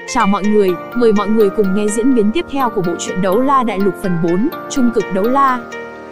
Chào mọi người, mời mọi người cùng nghe diễn biến tiếp theo của bộ truyện Đấu La Đại Lục phần 4, Trung cực đấu la.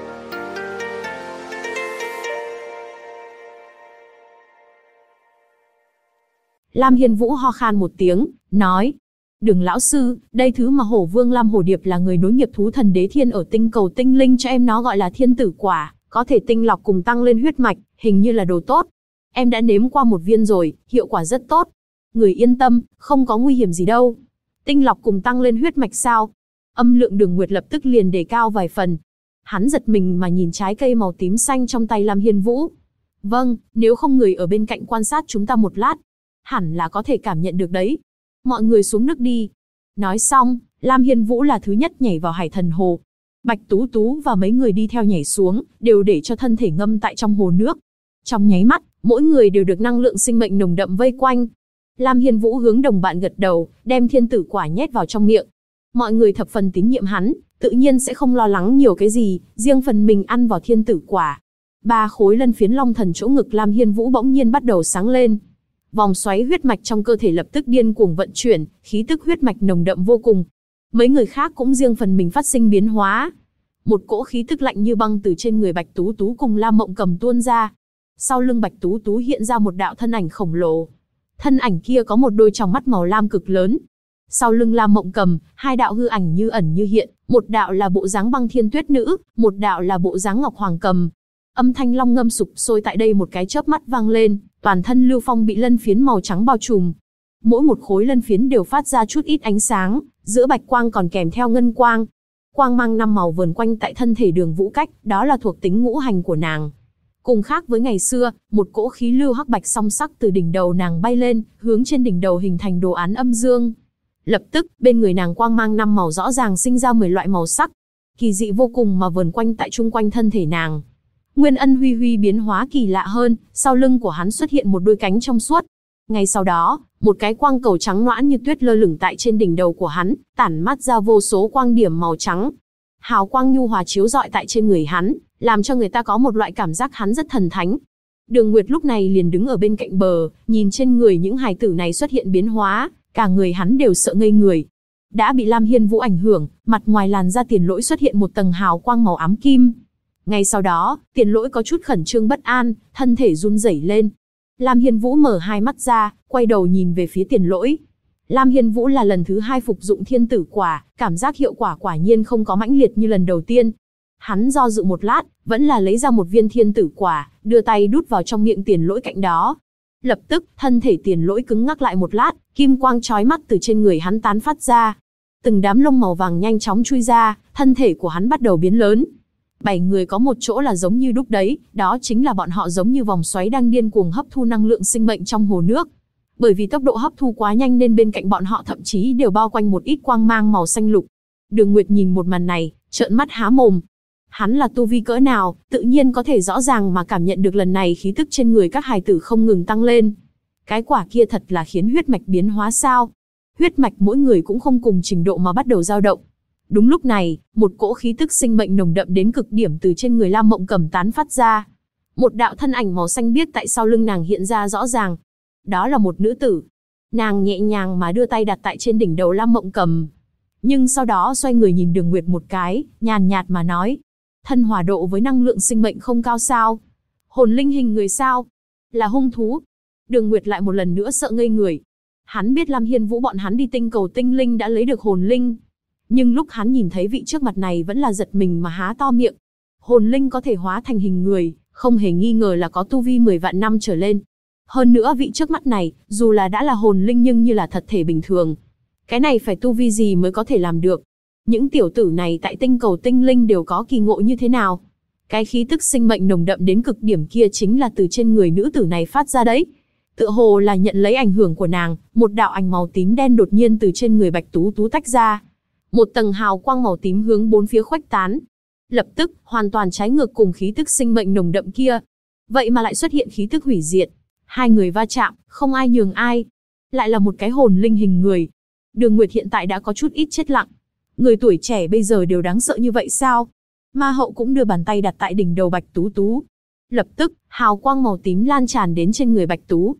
Lam Hiên Vũ ho khan một tiếng, nói: Đường lão sư, đây thứ mà Hổ Vương Lam Hổ Điệp là người nối nghiệp thú thần đế thiên ở tinh cầu tinh linh cho em nó gọi là thiên tử quả, có thể tinh lọc cùng tăng lên huyết mạch, hình như là đồ tốt. Em đã nếm qua một viên rồi, hiệu quả rất tốt. Người yên tâm, không có nguy hiểm gì đâu. Tinh lọc cùng tăng lên huyết mạch sao? Âm lượng Đường Nguyệt lập tức liền đề cao vài phần. Hắn giật mình mà nhìn trái cây màu tím xanh trong tay Lam Hiên Vũ. Vâng, nếu không người ở bên cạnh quan sát chúng ta một lát, hẳn là có thể cảm nhận được đấy. Mọi người xuống nước đi. Nói xong, Lam Hiên Vũ là thứ nhất nhảy vào Hải Thần Hồ. Bạch Tú Tú và mấy người đi theo nhảy xuống, đều để cho thân thể ngâm tại trong hồ nước. Trong nháy mắt, mỗi người đều được năng lượng sinh mệnh nồng đậm vây quanh. Lam Hiên Vũ hướng đồng bạn gật đầu, đem thiên tử quả nhét vào trong miệng. Mọi người thập phần tín nhiệm hắn, tự nhiên sẽ không lo lắng nhiều cái gì, riêng phần mình ăn vào thiên tử quả. 3 khối lân phiến long thần chỗ ngực Lam Hiên Vũ bỗng nhiên bắt đầu sáng lên. Vòng xoáy huyết mạch trong cơ thể lập tức điên cuồng vận chuyển, khí tức huyết mạch nồng đậm vô cùng. Mấy người khác cũng riêng phần mình phát sinh biến hóa. Một cỗ khí tức lạnh như băng từ trên người Bạch Tú Tú cùng Lam Mộng Cầm tuôn ra. Sau lưng Bạch Tú Tú hiện ra một đạo thân ảnh khổng lồ. Thân ảnh kia có một đôi tròng mắt màu lam cực lớn. Sau lưng Lam Mộng Cầm, 2 đạo hư ảnh như ẩn như hiện, một đạo là bộ dáng Băng Thiên Tuyết Nữ, một đạo là bộ dáng Ngọc Hoàng Cầm. Âm thanh long ngâm sục sôi tại đây một cái chớp mắt vang lên, toàn thân Lưu Phong bị lân phiến màu trắng bao trùm. Mỗi một khối lân phiến đều phát ra chút ít ánh sáng, giữa bạch quang còn kèm theo ngân quang. Quang mang 5 màu vờn quanh tại thân thể Đường Vũ Cách, đó là thuộc tính ngũ hành của nàng. Cùng khác với ngày xưa, một cỗ khí lưu hắc bạch song sắc từ đỉnh đầu nàng bay lên, hướng trên đỉnh đầu hình thành đồ án âm dương. Lập tức, bên người nàng quang mang 5 màu rõ ràng sinh ra 10 loại màu sắc, kỳ dị vô cùng mà vờn quanh tại chung quanh thân thể nàng. Nguyên Ân Huy Huy biến hóa kỳ lạ hơn, sau lưng của hắn xuất hiện một đôi cánh trong suốt. Ngay sau đó, một cái quang cầu trắng loãng như tuyết lơ lửng tại trên đỉnh đầu của hắn, tản mát ra vô số quang điểm màu trắng. Hào quang nhu hòa chiếu rọi tại trên người hắn, làm cho người ta có một loại cảm giác hắn rất thần thánh. Đường Nguyệt lúc này liền đứng ở bên cạnh bờ, nhìn trên người những hài tử này xuất hiện biến hóa, cả người hắn đều sợ ngây người. Đã bị Lam Hiên Vũ ảnh hưởng, mặt ngoài làn da Tiền Lỗi xuất hiện một tầng hào quang màu ám kim. Ngay sau đó, Tiền Lỗi có chút khẩn trương bất an, thân thể run rẩy lên. Lam Hiên Vũ mở 2 mắt ra, quay đầu nhìn về phía Tiền Lỗi. Lam Hiên Vũ là lần thứ 2 phục dụng thiên tử quả, cảm giác hiệu quả quả nhiên không có mãnh liệt như lần đầu tiên. Hắn do dự một lát, vẫn là lấy ra một viên thiên tử quả, đưa tay đút vào trong miệng Tiền Lỗi cạnh đó. Lập tức, thân thể Tiền Lỗi cứng ngắc lại một lát, kim quang chói mắt từ trên người hắn tán phát ra. Từng đám lông màu vàng nhanh chóng chui ra, thân thể của hắn bắt đầu biến lớn. 7 người có một chỗ là giống như đúc đấy, đó chính là bọn họ giống như vòng xoáy đang điên cuồng hấp thu năng lượng sinh mệnh trong hồ nước. Bởi vì tốc độ hấp thu quá nhanh nên bên cạnh bọn họ thậm chí đều bao quanh một ít quang mang màu xanh lục. Đường Nguyệt nhìn một màn này, trợn mắt há mồm. Hắn là tu vi cỡ nào, tự nhiên có thể rõ ràng mà cảm nhận được lần này khí tức trên người các hài tử không ngừng tăng lên. Cái quả kia thật là khiến huyết mạch biến hóa sao? Huyết mạch mỗi người cũng không cùng trình độ mà bắt đầu dao động. Đúng lúc này, một cỗ khí tức sinh mệnh nồng đậm đến cực điểm từ trên người Lam Mộng Cầm tán phát ra. Một đạo thân ảnh màu xanh biếc tại sau lưng nàng hiện ra rõ ràng. Đó là một nữ tử. Nàng nhẹ nhàng mà đưa tay đặt tại trên đỉnh đầu Lam Mộng Cầm. Nhưng sau đó xoay người nhìn Đường Nguyệt một cái, nhàn nhạt mà nói. Thân hòa độ với năng lượng sinh mệnh không cao sao? Hồn linh hình người sao? Là hung thú? Đường Nguyệt lại một lần nữa sợ ngây người. Hắn biết Lam Hiên Vũ bọn hắn đi tinh cầu tinh linh đã lấy được hồn linh. Nhưng lúc hắn nhìn thấy vị trước mặt này vẫn là giật mình mà há to miệng. Hồn linh có thể hóa thành hình người, không hề nghi ngờ là có tu vi 10 vạn năm trở lên. Hơn nữa vị trước mắt này, dù là đã là hồn linh nhưng như là thật thể bình thường. Cái này phải tu vi gì mới có thể làm được? Những tiểu tử này tại tinh cầu tinh linh đều có kỳ ngộ như thế nào? Cái khí tức sinh mệnh nồng đậm đến cực điểm kia chính là từ trên người nữ tử này phát ra đấy. Tựa hồ là nhận lấy ảnh hưởng của nàng, một đạo ảnh màu tím đen đột nhiên từ trên người Bạch Tú Tú tách ra. Một tầng hào quang màu tím hướng bốn phía khuếch tán. Lập tức, hoàn toàn trái ngược cùng khí tức sinh mệnh nồng đậm kia. Vậy mà lại xuất hiện khí tức hủy diệt. 2 người va chạm, không ai nhường ai. Lại là một cái hồn linh hình người. Đường Nguyệt hiện tại đã có chút ít chết lặng. Người tuổi trẻ bây giờ đều đáng sợ như vậy sao? Ma Hậu cũng đưa bàn tay đặt tại đỉnh đầu Bạch Tú Tú. Lập tức, hào quang màu tím lan tràn đến trên người Bạch Tú.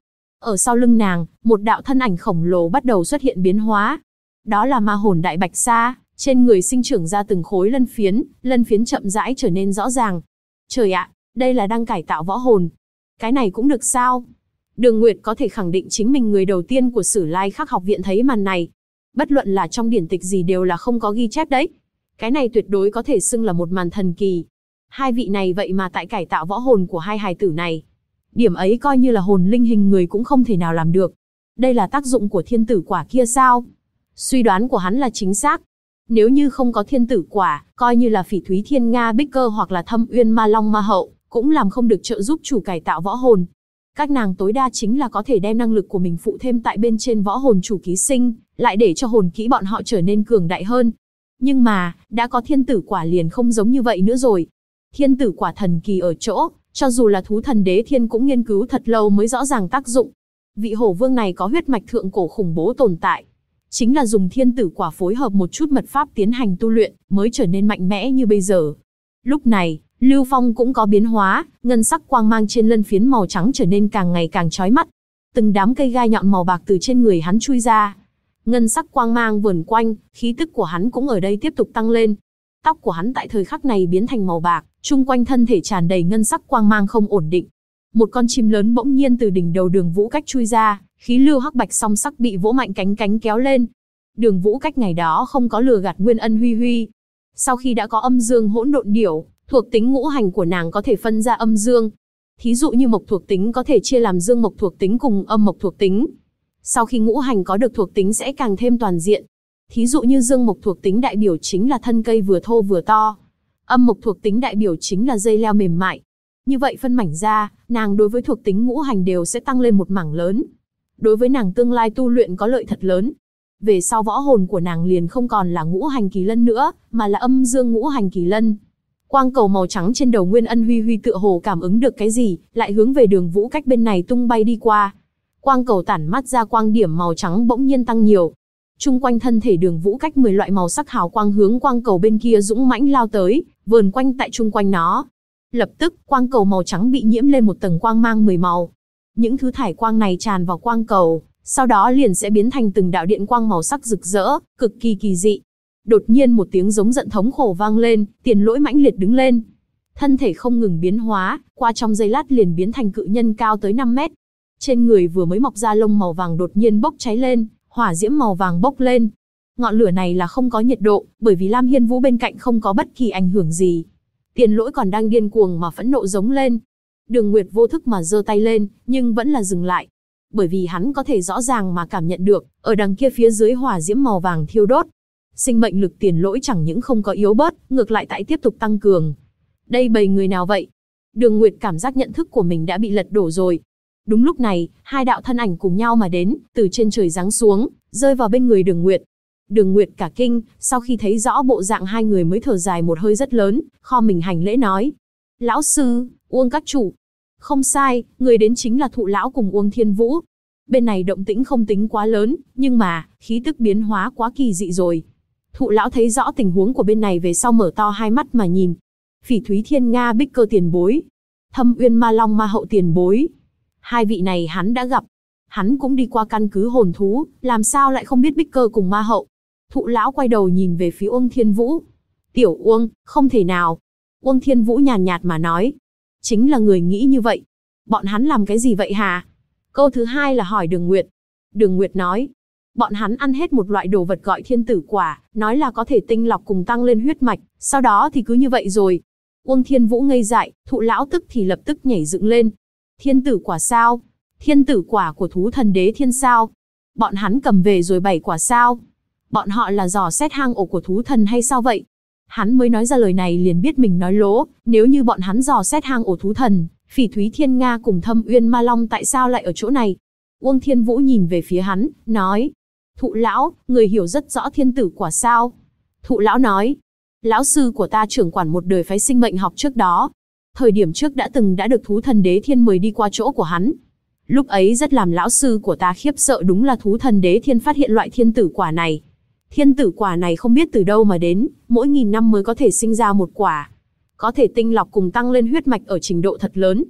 Ở sau lưng nàng, một đạo thân ảnh khổng lồ bắt đầu xuất hiện biến hóa. Đó là ma hồn Đại Bạch Sa, trên người sinh trưởng ra từng khối lân phiến chậm rãi trở nên rõ ràng. Trời ạ, đây là đang cải tạo võ hồn. Cái này cũng được sao? Đường Nguyệt có thể khẳng định chính mình người đầu tiên của Sử Lai Khắc học viện thấy màn này. Bất luận là trong điển tịch gì đều là không có ghi chép đấy. Cái này tuyệt đối có thể xưng là một màn thần kỳ. Hai vị này vậy mà tại cải tạo võ hồn của hai hài tử này. Điểm ấy coi như là hồn linh hình người cũng không thể nào làm được. Đây là tác dụng của thiên tử quả kia sao? Suy đoán của hắn là chính xác. Nếu như không có thiên tử quả, coi như là Phỉ Thúy Thiên Nga Bích Cơ hoặc là Thâm Uyên Ma Long Ma Hậu, cũng làm không được trợ giúp chủ cải tạo võ hồn. Các nàng tối đa chính là có thể đem năng lực của mình phụ thêm tại bên trên võ hồn chủ ký sinh, lại để cho hồn kỹ bọn họ trở nên cường đại hơn. Nhưng mà, đã có thiên tử quả liền không giống như vậy nữa rồi. Thiên tử quả thần kỳ ở chỗ, cho dù là thú thần đế thiên cũng nghiên cứu thật lâu mới rõ ràng tác dụng. Vị hổ vương này có huyết mạch thượng cổ khủng bố tồn tại. Chính là dùng thiên tử quả phối hợp một chút mật pháp tiến hành tu luyện, mới trở nên mạnh mẽ như bây giờ. Lúc này, Lưu Phong cũng có biến hóa, ngân sắc quang mang trên lân phiến màu trắng trở nên càng ngày càng chói mắt. Từng đám cây gai nhọn màu bạc từ trên người hắn chui ra. Ngân sắc quang mang vờn quanh, khí tức của hắn cũng ở đây tiếp tục tăng lên. Tóc của hắn tại thời khắc này biến thành màu bạc, chung quanh thân thể tràn đầy ngân sắc quang mang không ổn định. Một con chim lớn bỗng nhiên từ đỉnh đầu Đường Vũ Cách chui ra, khí lưu hắc bạch song sắc bị vỗ mạnh cánh kéo lên. Đường Vũ Cách ngày đó không có lừa gạt Nguyên Ân Huy Huy. Sau khi đã có âm dương hỗn độn điểu, thuộc tính ngũ hành của nàng có thể phân ra âm dương. Thí dụ như mộc thuộc tính có thể chia làm dương mộc thuộc tính cùng âm mộc thuộc tính. Sau khi ngũ hành có được thuộc tính sẽ càng thêm toàn diện. Thí dụ như dương mộc thuộc tính đại biểu chính là thân cây vừa thô vừa to. Âm mộc thuộc tính đại biểu chính là dây leo mềm mại. Như vậy phân mảnh ra, nàng đối với thuộc tính ngũ hành đều sẽ tăng lên một mảng lớn. Đối với nàng tương lai tu luyện có lợi thật lớn. Về sau võ hồn của nàng liền không còn là ngũ hành kỳ lân nữa, mà là âm dương ngũ hành kỳ lân. Quang cầu màu trắng trên đầu Nguyên Ân Huy Huy tựa hồ cảm ứng được cái gì, lại hướng về Đường Vũ Cách bên này tung bay đi qua. Quang cầu tản mắt ra quang điểm màu trắng bỗng nhiên tăng nhiều. Trung quanh thân thể Đường Vũ Cách 10 loại màu sắc hào quang hướng quang cầu bên kia dũng mãnh lao tới, vờn quanh tại trung quanh nó. Lập tức, quang cầu màu trắng bị nhiễm lên một tầng quang mang 10 màu. Những thứ thải quang này tràn vào quang cầu, sau đó liền sẽ biến thành từng đạo điện quang màu sắc rực rỡ, cực kỳ kỳ dị. Đột nhiên một tiếng giống giận thống khổ vang lên, Tiền Lỗi mãnh liệt đứng lên. Thân thể không ngừng biến hóa, qua trong giây lát liền biến thành cự nhân cao tới 5 mét. Trên người vừa mới mọc ra lông màu vàng đột nhiên bốc cháy lên, hỏa diễm màu vàng bốc lên. Ngọn lửa này là không có nhiệt độ, bởi vì Lam Hiên Vũ bên cạnh không có bất kỳ ảnh hưởng gì. Tiền Lỗi còn đang điên cuồng mà phẫn nộ giống lên. Đường Nguyệt vô thức mà giơ tay lên, nhưng vẫn là dừng lại. Bởi vì hắn có thể rõ ràng mà cảm nhận được, ở đằng kia phía dưới hỏa diễm màu vàng thiêu đốt. Sinh mệnh lực Tiền Lỗi chẳng những không có yếu bớt, ngược lại tại tiếp tục tăng cường. Đây bầy người nào vậy? Đường Nguyệt cảm giác nhận thức của mình đã bị lật đổ rồi. Đúng lúc này, hai đạo thân ảnh cùng nhau mà đến, từ trên trời giáng xuống, rơi vào bên người Đường Nguyệt. Đường Nguyệt cả kinh, sau khi thấy rõ bộ dạng hai người mới thở dài một hơi rất lớn, kho mình hành lễ nói. Lão sư, Uông các chủ. Không sai, người đến chính là Thụ Lão cùng Uông Thiên Vũ. Bên này động tĩnh không tính quá lớn, nhưng mà, khí tức biến hóa quá kỳ dị rồi. Thụ Lão thấy rõ tình huống của bên này về sau mở to hai mắt mà nhìn. Phỉ Thúy Thiên Nga Bích Cơ tiền bối. Thâm Uyên Ma Long Ma Hậu tiền bối. Hai vị này hắn đã gặp. Hắn cũng đi qua căn cứ hồn thú, làm sao lại không biết Bích Cơ cùng Ma Hậu. Thụ Lão quay đầu nhìn về phía Uông Thiên Vũ. Tiểu Uông, không thể nào. Uông Thiên Vũ nhàn nhạt mà nói. Chính là người nghĩ như vậy. Bọn hắn làm cái gì vậy hả? Câu thứ hai là hỏi Đường Nguyệt. Đường Nguyệt nói. Bọn hắn ăn hết một loại đồ vật gọi thiên tử quả, nói là có thể tinh lọc cùng tăng lên huyết mạch, sau đó thì cứ như vậy rồi. Uông Thiên Vũ ngây dại, Thụ Lão tức thì lập tức nhảy dựng lên. Thiên tử quả sao? Thiên tử quả của thú thần đế thiên sao? Bọn hắn cầm về rồi 7 quả sao? Bọn họ là dò xét hang ổ của thú thần hay sao vậy? Hắn mới nói ra lời này liền biết mình nói lố, nếu như bọn hắn dò xét hang ổ thú thần, Phỉ Thúy Thiên Nga cùng Thâm Uyên Ma Long tại sao lại ở chỗ này? Uông Thiên Vũ nhìn về phía hắn, nói. Thụ Lão, người hiểu rất rõ thiên tử quả sao? Thụ Lão nói. Lão sư của ta trưởng quản một đời phái sinh mệnh học trước đó. Thời điểm trước đã được thú thần đế thiên mời đi qua chỗ của hắn. Lúc ấy rất làm lão sư của ta khiếp sợ, đúng là thú thần đế thiên phát hiện loại thiên tử quả này. Thiên tử quả này không biết từ đâu mà đến, mỗi 1000 năm mới có thể sinh ra một quả. Có thể tinh lọc cùng tăng lên huyết mạch ở trình độ thật lớn.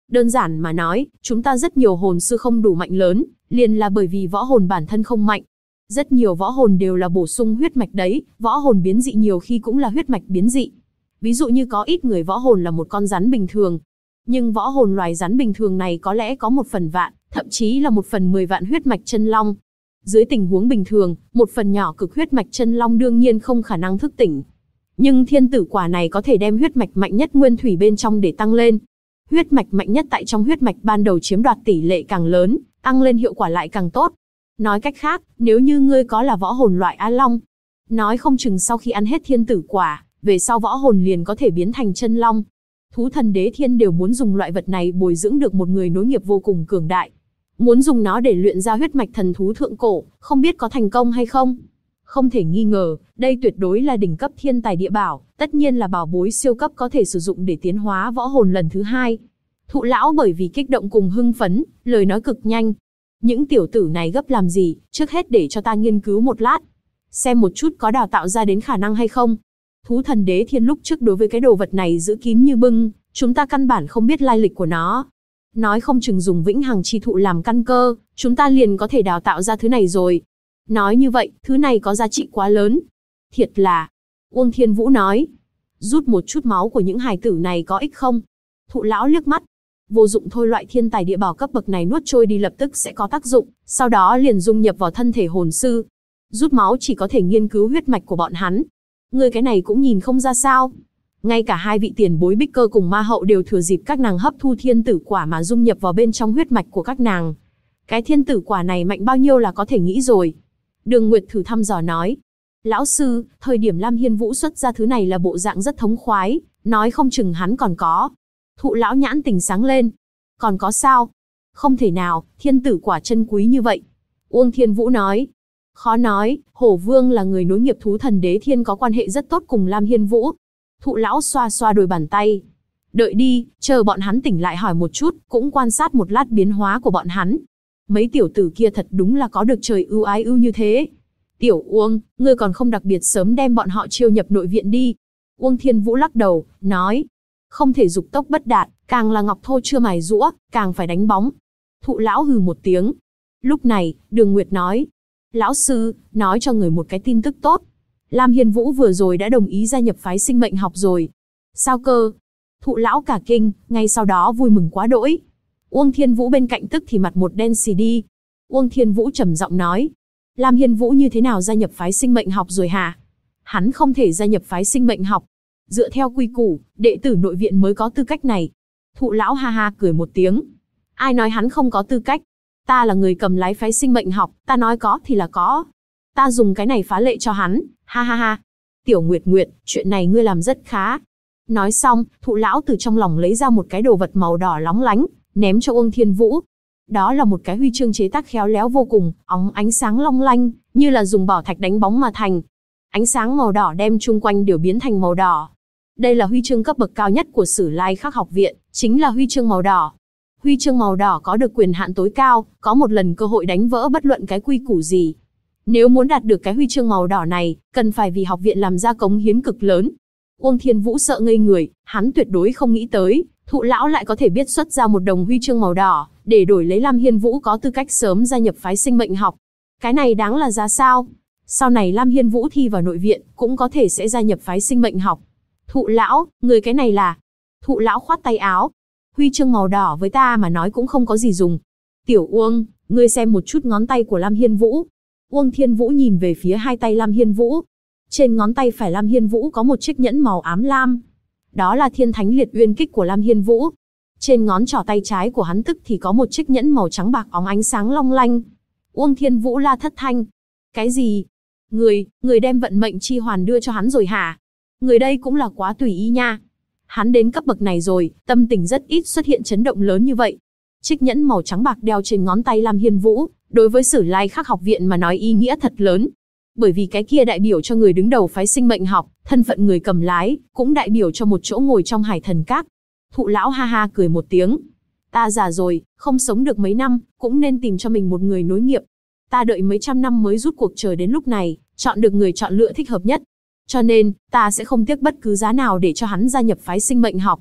Đơn giản mà nói, chúng ta rất nhiều hồn sư không đủ mạnh lớn, liền là bởi vì võ hồn bản thân không mạnh. Rất nhiều võ hồn đều là bổ sung huyết mạch đấy, võ hồn biến dị nhiều khi cũng là huyết mạch biến dị. Ví dụ như có ít người võ hồn là một con rắn bình thường, nhưng võ hồn loài rắn bình thường này có lẽ có 1/100000, thậm chí là 1/10 vạn huyết mạch chân long. Dưới tình huống bình thường, một phần nhỏ cực huyết mạch chân long đương nhiên không khả năng thức tỉnh. Nhưng thiên tử quả này có thể đem huyết mạch mạnh nhất nguyên thủy bên trong để tăng lên. Huyết mạch mạnh nhất tại trong huyết mạch ban đầu chiếm đoạt tỷ lệ càng lớn, tăng lên hiệu quả lại càng tốt. Nói cách khác, nếu như ngươi có là võ hồn loại A Long, nói không chừng sau khi ăn hết thiên tử quả, về sau võ hồn liền có thể biến thành chân long. Thú thần đế thiên đều muốn dùng loại vật này bồi dưỡng được một người nối nghiệp vô cùng cường đại. Muốn dùng nó để luyện ra huyết mạch thần thú thượng cổ, không biết có thành công hay không? Không thể nghi ngờ, đây tuyệt đối là đỉnh cấp thiên tài địa bảo, tất nhiên là bảo bối siêu cấp có thể sử dụng để tiến hóa võ hồn lần thứ 2. Thụ lão bởi vì kích động cùng hưng phấn, lời nói cực nhanh. Những tiểu tử này gấp làm gì, trước hết để cho ta nghiên cứu một lát. Xem một chút có đào tạo ra đến khả năng hay không. Thú thần đế thiên lúc trước đối với cái đồ vật này giữ kín như bưng, chúng ta căn bản không biết lai lịch của nó. Nói không chừng dùng vĩnh hằng chi thụ làm căn cơ, chúng ta liền có thể đào tạo ra thứ này rồi. Nói như vậy, thứ này có giá trị quá lớn. Thiệt là, Uông Thiên Vũ nói, rút một chút máu của những hài tử này có ích không? Thụ lão liếc mắt, vô dụng thôi, loại thiên tài địa bảo cấp bậc này nuốt trôi đi lập tức sẽ có tác dụng, sau đó liền dung nhập vào thân thể hồn sư. Rút máu chỉ có thể nghiên cứu huyết mạch của bọn hắn. Ngươi cái này cũng nhìn không ra sao? Ngay cả hai vị tiền bối Bích Cơ cùng Ma Hậu đều thừa dịp các nàng hấp thu thiên tử quả mà dung nhập vào bên trong huyết mạch của các nàng. Cái thiên tử quả này mạnh bao nhiêu là có thể nghĩ rồi. Đường Nguyệt thử thăm dò nói. Lão sư, thời điểm Lam Hiên Vũ xuất ra thứ này là bộ dạng rất thống khoái, nói không chừng hắn còn có. Thụ lão nhãn tình sáng lên. Còn có sao? Không thể nào, thiên tử quả chân quý như vậy. Uông Thiên Vũ nói. Khó nói, Hổ Vương là người nối nghiệp thú thần đế thiên có quan hệ rất tốt cùng Lam Hiên Vũ. Thụ lão xoa xoa đôi bàn tay. Đợi đi, chờ bọn hắn tỉnh lại hỏi một chút, cũng quan sát một lát biến hóa của bọn hắn. Mấy tiểu tử kia thật đúng là có được trời ưu ái ưu như thế. Tiểu Uông, ngươi còn không đặc biệt sớm đem bọn họ chiêu nhập nội viện đi. Uông Thiên Vũ lắc đầu, nói. Không thể dục tốc bất đạt, càng là ngọc thô chưa mài rũa, càng phải đánh bóng. Thụ lão hừ một tiếng. Lúc này, Đường Nguyệt nói. Lão sư, nói cho người một cái tin tức tốt. Lam Hiên Vũ vừa rồi đã đồng ý gia nhập phái sinh mệnh học rồi. Sao cơ? Thụ lão cả kinh, ngay sau đó vui mừng quá đỗi. Uông Thiên Vũ bên cạnh tức thì mặt một đen xì đi. Uông Thiên Vũ trầm giọng nói. Lam Hiên Vũ như thế nào gia nhập phái sinh mệnh học rồi hả? Hắn không thể gia nhập phái sinh mệnh học. Dựa theo quy củ, đệ tử nội viện mới có tư cách này. Thụ lão ha ha cười một tiếng. Ai nói hắn không có tư cách? Ta là người cầm lái phái sinh mệnh học, ta nói có thì là có. Ta dùng cái này phá lệ cho hắn, ha ha ha. Tiểu Nguyệt Nguyệt, chuyện này ngươi làm rất khá. Nói xong, thụ lão từ trong lòng lấy ra một cái đồ vật màu đỏ lóng lánh, ném cho Uông Thiên Vũ. Đó là một cái huy chương chế tác khéo léo vô cùng, óng ánh sáng long lanh, như là dùng bảo thạch đánh bóng mà thành. Ánh sáng màu đỏ đem chung quanh đều biến thành màu đỏ. Đây là huy chương cấp bậc cao nhất của Sử Lai Khắc học viện, chính là huy chương màu đỏ. Huy chương màu đỏ có được quyền hạn tối cao, có một lần cơ hội đánh vỡ bất luận cái quy củ gì. Nếu muốn đạt được cái huy chương màu đỏ này, cần phải vì học viện làm ra cống hiến cực lớn. Uông Thiên Vũ sợ ngây người, hắn tuyệt đối không nghĩ tới, thụ lão lại có thể biết xuất ra một đồng huy chương màu đỏ, để đổi lấy Lam Hiên Vũ có tư cách sớm gia nhập phái sinh mệnh học. Cái này đáng là giá sao? Sau này Lam Hiên Vũ thi vào nội viện, cũng có thể sẽ gia nhập phái sinh mệnh học. Thụ lão, người cái này là... Thụ lão khoát tay áo. Huy chương màu đỏ với ta mà nói cũng không có gì dùng. Tiểu Uông, ngươi xem một chút ngón tay của Lam Hiên Vũ. Uông Thiên Vũ nhìn về phía hai tay Lam Hiên Vũ. Trên ngón tay phải Lam Hiên Vũ có một chiếc nhẫn màu ám lam. Đó là Thiên Thánh Liệt Uyên Kích của Lam Hiên Vũ. Trên ngón trỏ tay trái của hắn tức thì có một chiếc nhẫn màu trắng bạc óng ánh sáng long lanh. Uông Thiên Vũ la thất thanh. Cái gì? Người đem vận mệnh chi hoàn đưa cho hắn rồi hả? Người đây cũng là quá tùy ý nha. Hắn đến cấp bậc này rồi, tâm tình rất ít xuất hiện chấn động lớn như vậy. Chiếc nhẫn màu trắng bạc đeo trên ngón tay Lam Hiên Vũ, đối với Sử Lai Khắc học viện mà nói ý nghĩa thật lớn. Bởi vì cái kia đại biểu cho người đứng đầu phái sinh mệnh học, thân phận người cầm lái, cũng đại biểu cho một chỗ ngồi trong Hải Thần Các. Thụ lão ha ha cười một tiếng. Ta già rồi, không sống được mấy năm, cũng nên tìm cho mình một người nối nghiệp. Ta đợi mấy trăm năm mới rút cuộc chờ đến lúc này, chọn được người chọn lựa thích hợp nhất. Cho nên, ta sẽ không tiếc bất cứ giá nào để cho hắn gia nhập phái sinh mệnh học.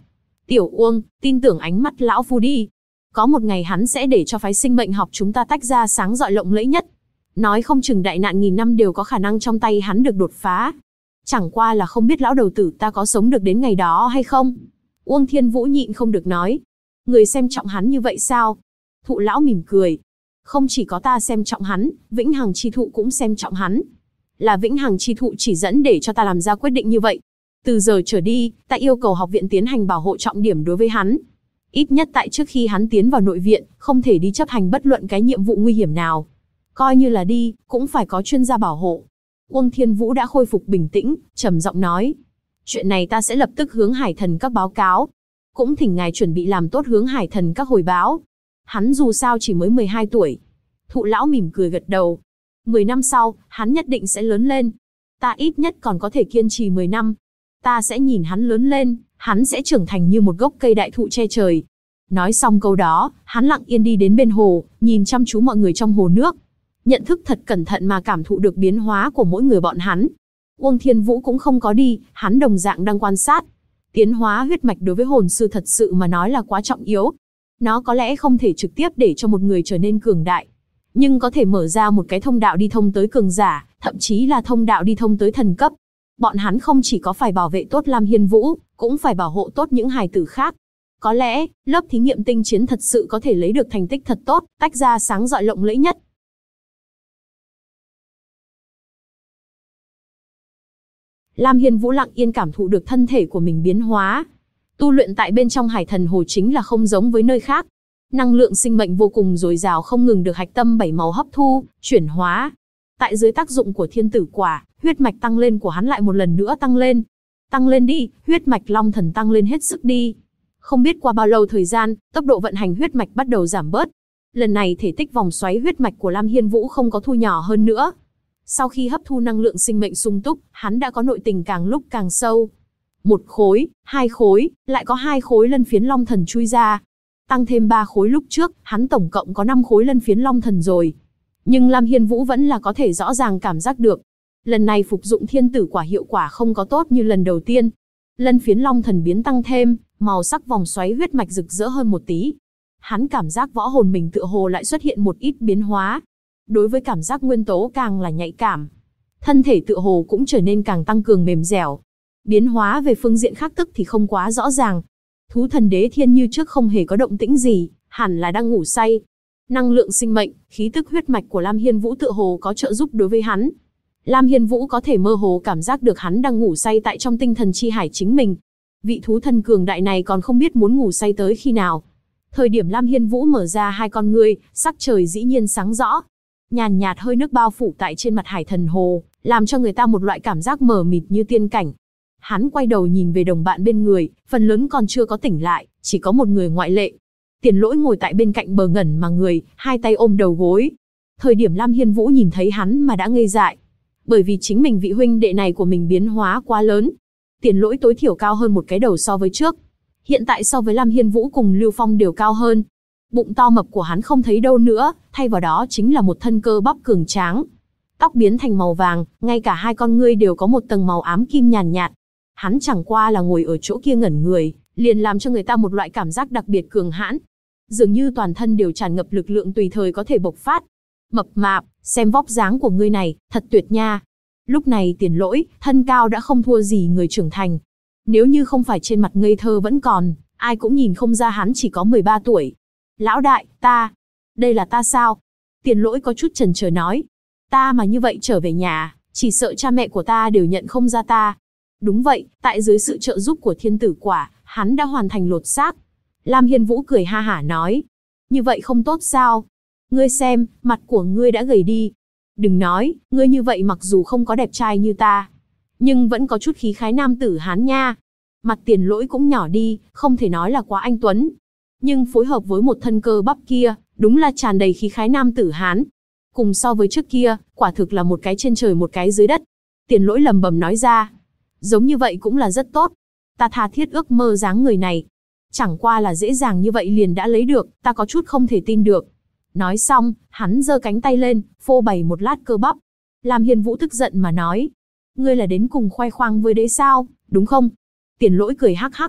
Tiểu Uông, tin tưởng ánh mắt lão phu đi. Có một ngày hắn sẽ để cho phái sinh mệnh học chúng ta tách ra sáng rọi lộng lẫy nhất. Nói không chừng đại nạn nghìn năm đều có khả năng trong tay hắn được đột phá. Chẳng qua là không biết lão đầu tử ta có sống được đến ngày đó hay không. Uông Thiên Vũ nhịn không được nói. Người xem trọng hắn như vậy sao? Thụ lão mỉm cười. Không chỉ có ta xem trọng hắn, Vĩnh Hằng chi thụ cũng xem trọng hắn. Là Vĩnh Hằng chi thụ chỉ dẫn để cho ta làm ra quyết định như vậy. Từ giờ trở đi, ta yêu cầu học viện tiến hành bảo hộ trọng điểm đối với hắn. Ít nhất tại trước khi hắn tiến vào nội viện, không thể đi chấp hành bất luận cái nhiệm vụ nguy hiểm nào. Coi như là đi, cũng phải có chuyên gia bảo hộ. Uông Thiên Vũ đã khôi phục bình tĩnh, trầm giọng nói. Chuyện này ta sẽ lập tức hướng Hải Thần các báo cáo. Cũng thỉnh ngài chuẩn bị làm tốt hướng Hải Thần các hồi báo. Hắn dù sao chỉ mới 12 tuổi. Thụ lão mỉm cười gật đầu. 10 năm sau, hắn nhất định sẽ lớn lên. Ta ít nhất còn có thể kiên trì 10 năm. Ta sẽ nhìn hắn lớn lên, hắn sẽ trưởng thành như một gốc cây đại thụ che trời. Nói xong câu đó, hắn lặng yên đi đến bên hồ, nhìn chăm chú mọi người trong hồ nước. Nhận thức thật cẩn thận mà cảm thụ được biến hóa của mỗi người bọn hắn. Uông Thiên Vũ cũng không có đi, hắn đồng dạng đang quan sát. Tiến hóa huyết mạch đối với hồn sư thật sự mà nói là quá trọng yếu. Nó có lẽ không thể trực tiếp để cho một người trở nên cường đại, nhưng có thể mở ra một cái thông đạo đi thông tới cường giả, thậm chí là thông đạo đi thông tới thần cấp. Bọn hắn không chỉ có phải bảo vệ tốt Lam Hiên Vũ, cũng phải bảo hộ tốt những hài tử khác. Có lẽ, lớp thí nghiệm tinh chiến thật sự có thể lấy được thành tích thật tốt, tách ra sáng rọi lộng lẫy nhất. Lam Hiên Vũ lặng yên cảm thụ được thân thể của mình biến hóa. Tu luyện tại bên trong Hải Thần Hồ chính là không giống với nơi khác. Năng lượng sinh mệnh vô cùng dồi dào không ngừng được hạch tâm 7 màu hấp thu, chuyển hóa. Tại dưới tác dụng của thiên tử quả, huyết mạch tăng lên của hắn lại một lần nữa tăng lên. Tăng lên đi, huyết mạch Long Thần tăng lên hết sức đi. Không biết qua bao lâu thời gian, tốc độ vận hành huyết mạch bắt đầu giảm bớt. Lần này thể tích vòng xoáy huyết mạch của Lam Hiên Vũ không có thu nhỏ hơn nữa. Sau khi hấp thu năng lượng sinh mệnh sung túc, hắn đã có nội tình càng lúc càng sâu. 1 khối, 2 khối, lại có 2 khối lân phiến Long Thần chui ra. Tăng thêm 3 khối lúc trước, hắn tổng cộng có 5 khối lân phiến Long Thần rồi. Nhưng Lam Hiên Vũ vẫn là có thể rõ ràng cảm giác được. Lần này phục dụng thiên tử quả hiệu quả không có tốt như lần đầu tiên. Lân phiến Long Thần biến tăng thêm, màu sắc vòng xoáy huyết mạch rực rỡ hơn một tí. Hắn cảm giác võ hồn mình tựa hồ lại xuất hiện một ít biến hóa. Đối với cảm giác nguyên tố càng là nhạy cảm. Thân thể tựa hồ cũng trở nên càng tăng cường mềm dẻo. Biến hóa về phương diện khác tức thì không quá rõ ràng. Thú thần đế thiên như trước không hề có động tĩnh gì, hẳn là đang ngủ say. Năng lượng sinh mệnh, khí tức huyết mạch của Lam Hiên Vũ tựa hồ có trợ giúp đối với hắn. Lam Hiên Vũ có thể mơ hồ cảm giác được hắn đang ngủ say tại trong tinh thần chi hải chính mình. Vị thú thần cường đại này còn không biết muốn ngủ say tới khi nào. Thời điểm Lam Hiên Vũ mở ra hai con ngươi, sắc trời dĩ nhiên sáng rõ. Nhàn nhạt hơi nước bao phủ tại trên mặt Hải Thần Hồ, làm cho người ta một loại cảm giác mờ mịt như tiên cảnh. Hắn quay đầu nhìn về đồng bạn bên người, phần lớn còn chưa có tỉnh lại, chỉ có một người ngoại lệ. Tiền Lỗi ngồi tại bên cạnh bờ ngẩn mà người, hai tay ôm đầu gối. Thời điểm Lam Hiên Vũ nhìn thấy hắn mà đã ngây dại. Bởi vì chính mình vị huynh đệ này của mình biến hóa quá lớn. Tiền Lỗi tối thiểu cao hơn một cái đầu so với trước. Hiện tại so với Lam Hiên Vũ cùng Lưu Phong đều cao hơn. Bụng to mập của hắn không thấy đâu nữa, thay vào đó chính là một thân cơ bắp cường tráng. Tóc biến thành màu vàng, ngay cả hai con ngươi đều có một tầng màu ám kim nhàn nhạt. Hắn chẳng qua là ngồi ở chỗ kia ngẩn người, liền làm cho người ta một loại cảm giác đặc biệt cường hãn. Dường như toàn thân đều tràn ngập lực lượng tùy thời có thể bộc phát. Mập mạp, xem vóc dáng của ngươi này, thật tuyệt nha. Lúc này Tiền Lỗi, thân cao đã không thua gì người trưởng thành. Nếu như không phải trên mặt ngây thơ vẫn còn, ai cũng nhìn không ra hắn chỉ có 13 tuổi. Lão đại, đây là ta sao? Tiền Lỗi có chút chần chờ nói. Ta mà như vậy trở về nhà, chỉ sợ cha mẹ của ta đều nhận không ra ta. Đúng vậy, tại dưới sự trợ giúp của thiên tử quả, hắn đã hoàn thành lột xác. Lam Hiên Vũ cười ha hả nói. Như vậy không tốt sao? Ngươi xem, mặt của ngươi đã gầy đi. Đừng nói, ngươi như vậy mặc dù không có đẹp trai như ta, nhưng vẫn có chút khí khái nam tử Hán nha. Mặt Tiền Lỗi cũng nhỏ đi, không thể nói là quá anh tuấn. Nhưng phối hợp với một thân cơ bắp kia, đúng là tràn đầy khí khái nam tử Hán. Cùng so với trước kia, quả thực là một cái trên trời một cái dưới đất. Tiền Lỗi lầm bầm nói ra. Giống như vậy cũng là rất tốt. Ta tha thiết ước mơ dáng người này. Chẳng qua là dễ dàng như vậy liền đã lấy được, ta có chút không thể tin được. Nói xong, hắn giơ cánh tay lên, phô bày một lát cơ bắp. Lam Hiên Vũ tức giận mà nói. Ngươi là đến cùng khoe khoang với đấy sao, đúng không? Tiền Lỗi cười hắc hắc.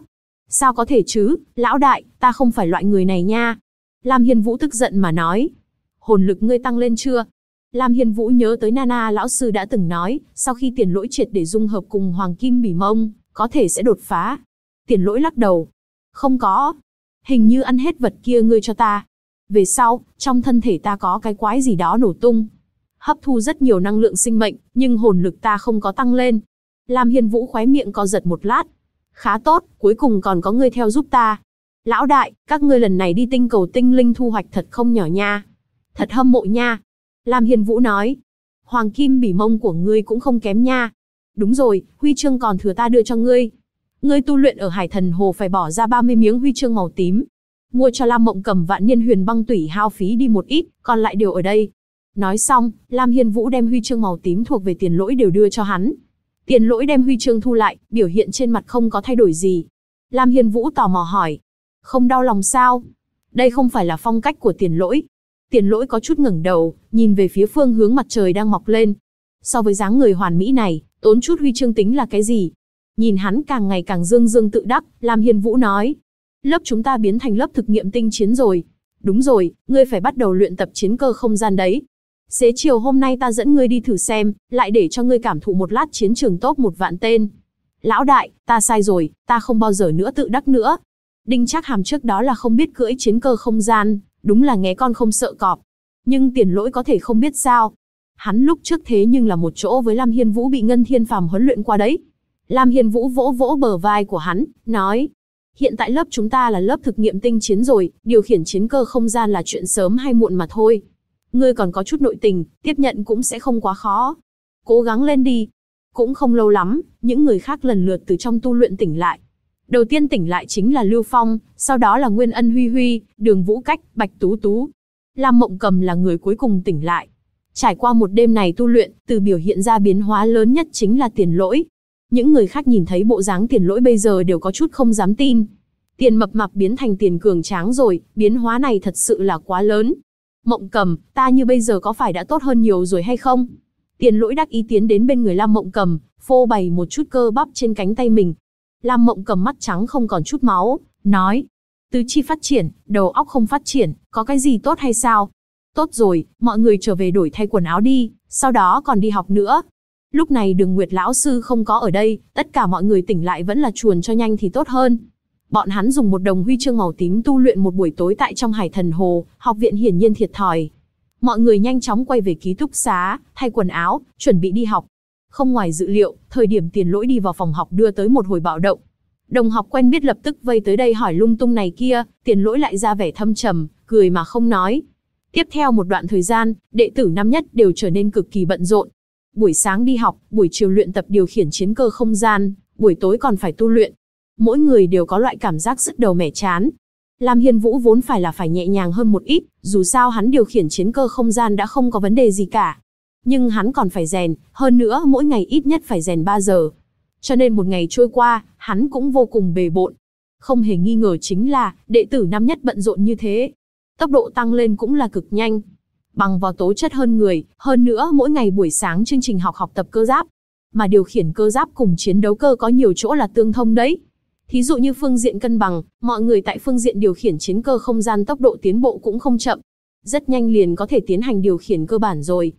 Sao có thể chứ, lão đại, ta không phải loại người này nha. Lam Hiên Vũ tức giận mà nói. Hồn lực ngươi tăng lên chưa? Lam Hiên Vũ nhớ tới Nana lão sư đã từng nói, sau khi Tiền Lỗi triệt để dung hợp cùng Hoàng Kim Bỉ Mông, có thể sẽ đột phá. Tiền Lỗi lắc đầu. Không có. Hình như ăn hết vật kia ngươi cho ta. Về sau, trong thân thể ta có cái quái gì đó nổ tung. Hấp thu rất nhiều năng lượng sinh mệnh, nhưng hồn lực ta không có tăng lên. Lam Hiên Vũ khóe miệng co giật một lát. Khá tốt, cuối cùng còn có ngươi theo giúp ta. Lão đại, các ngươi lần này đi tinh cầu tinh linh thu hoạch thật không nhỏ nha. Thật hâm mộ nha. Lam Hiên Vũ nói. Hoàng Kim Bỉ Mông của ngươi cũng không kém nha. Đúng rồi, huy chương còn thừa ta đưa cho ngươi. Ngươi tu luyện ở Hải Thần Hồ phải bỏ ra 30 miếng huy chương màu tím. Mua cho Lam Mộng Cầm Vạn Niên Huyền Băng Tủy hao phí đi một ít, còn lại đều ở đây. Nói xong, Lam Hiên Vũ đem huy chương màu tím thuộc về Tiền Lỗi đều đưa cho hắn. Tiền Lỗi đem huy chương thu lại, biểu hiện trên mặt không có thay đổi gì. Lam Hiên Vũ tò mò hỏi. Không đau lòng sao? Đây không phải là phong cách của Tiền Lỗi. Tiền Lỗi có chút ngẩng đầu, nhìn về phía phương hướng mặt trời đang mọc lên. So với dáng người hoàn mỹ này, tốn chút huy chương tính là cái gì? Nhìn hắn càng ngày càng dương dương tự đắc, Lam Hiên Vũ nói. Lớp chúng ta biến thành lớp thực nghiệm tinh chiến rồi. Đúng rồi, ngươi phải bắt đầu luyện tập chiến cơ không gian đấy. Xế chiều hôm nay ta dẫn ngươi đi thử xem, lại để cho ngươi cảm thụ một lát chiến trường top 1 vạn tên. Lão đại, ta sai rồi, ta không bao giờ nữa tự đắc nữa. Đinh Trác Hàm trước đó là không biết cưỡi chiến cơ không gian, đúng là nghe con không sợ cọp. Nhưng Tiền Lỗi có thể không biết sao. Hắn lúc trước thế nhưng là một chỗ với Lam Hiên Vũ bị Ngân Thiên Phàm huấn luyện qua đấy. Lam Hiên Vũ vỗ vỗ bờ vai của hắn, nói. Hiện tại lớp chúng ta là lớp thực nghiệm tinh chiến rồi, điều khiển chiến cơ không gian là chuyện sớm hay muộn mà thôi. Ngươi còn có chút nội tình, tiếp nhận cũng sẽ không quá khó. Cố gắng lên đi. Cũng không lâu lắm, những người khác lần lượt từ trong tu luyện tỉnh lại. Đầu tiên tỉnh lại chính là Lưu Phong, sau đó là Nguyên Ân Huy Huy, Đường Vũ Cách, Bạch Tú Tú. Lam Mộng Cầm là người cuối cùng tỉnh lại. Trải qua một đêm này tu luyện, từ biểu hiện ra biến hóa lớn nhất chính là Tiền Lỗi. Những người khác nhìn thấy bộ dáng Tiền Lỗi bây giờ đều có chút không dám tin. Tiền mập mạp biến thành Tiền cường tráng rồi, biến hóa này thật sự là quá lớn. Mộng Cầm, ta như bây giờ có phải đã tốt hơn nhiều rồi hay không? Tiền Lỗi đắc ý tiến đến bên người Lam Mộng Cầm, phô bày một chút cơ bắp trên cánh tay mình. Lam Mộng Cầm mắt trắng không còn chút máu, nói. Tứ chi phát triển, đầu óc không phát triển, có cái gì tốt hay sao? Tốt rồi, mọi người trở về đổi thay quần áo đi, sau đó còn đi học nữa. Lúc này Đường Nguyệt lão sư không có ở đây, tất cả mọi người tỉnh lại vẫn là chuồn cho nhanh thì tốt hơn. Bọn hắn dùng một đồng huy chương màu tím tu luyện một buổi tối tại trong Hải Thần Hồ, học viện hiển nhiên thiệt thòi. Mọi người nhanh chóng quay về ký túc xá, thay quần áo, chuẩn bị đi học. Không ngoài dự liệu, thời điểm Tiền Lỗi đi vào phòng học đưa tới một hồi bạo động. Đồng học quen biết lập tức vây tới đây hỏi lung tung này kia, Tiền Lỗi lại ra vẻ thâm trầm, cười mà không nói. Tiếp theo một đoạn thời gian, đệ tử năm nhất đều trở nên cực kỳ bận rộn. Buổi sáng đi học, buổi chiều luyện tập điều khiển chiến cơ không gian, buổi tối còn phải tu luyện. Mỗi người đều có loại cảm giác sứt đầu mẻ chán. Lam Hiên Vũ vốn phải nhẹ nhàng hơn một ít, dù sao hắn điều khiển chiến cơ không gian đã không có vấn đề gì cả. Nhưng hắn còn phải rèn, hơn nữa mỗi ngày ít nhất phải rèn 3 giờ. Cho nên một ngày trôi qua, hắn cũng vô cùng bề bộn. Không hề nghi ngờ chính là, đệ tử năm nhất bận rộn như thế. Tốc độ tăng lên cũng là cực nhanh. Bằng vào tố chất hơn người, hơn nữa mỗi ngày buổi sáng chương trình học tập cơ giáp. Mà điều khiển cơ giáp cùng chiến đấu cơ có nhiều chỗ là tương thông đấy. Thí dụ như phương diện cân bằng, mọi người tại phương diện điều khiển chiến cơ không gian tốc độ tiến bộ cũng không chậm. Rất nhanh liền có thể tiến hành điều khiển cơ bản rồi.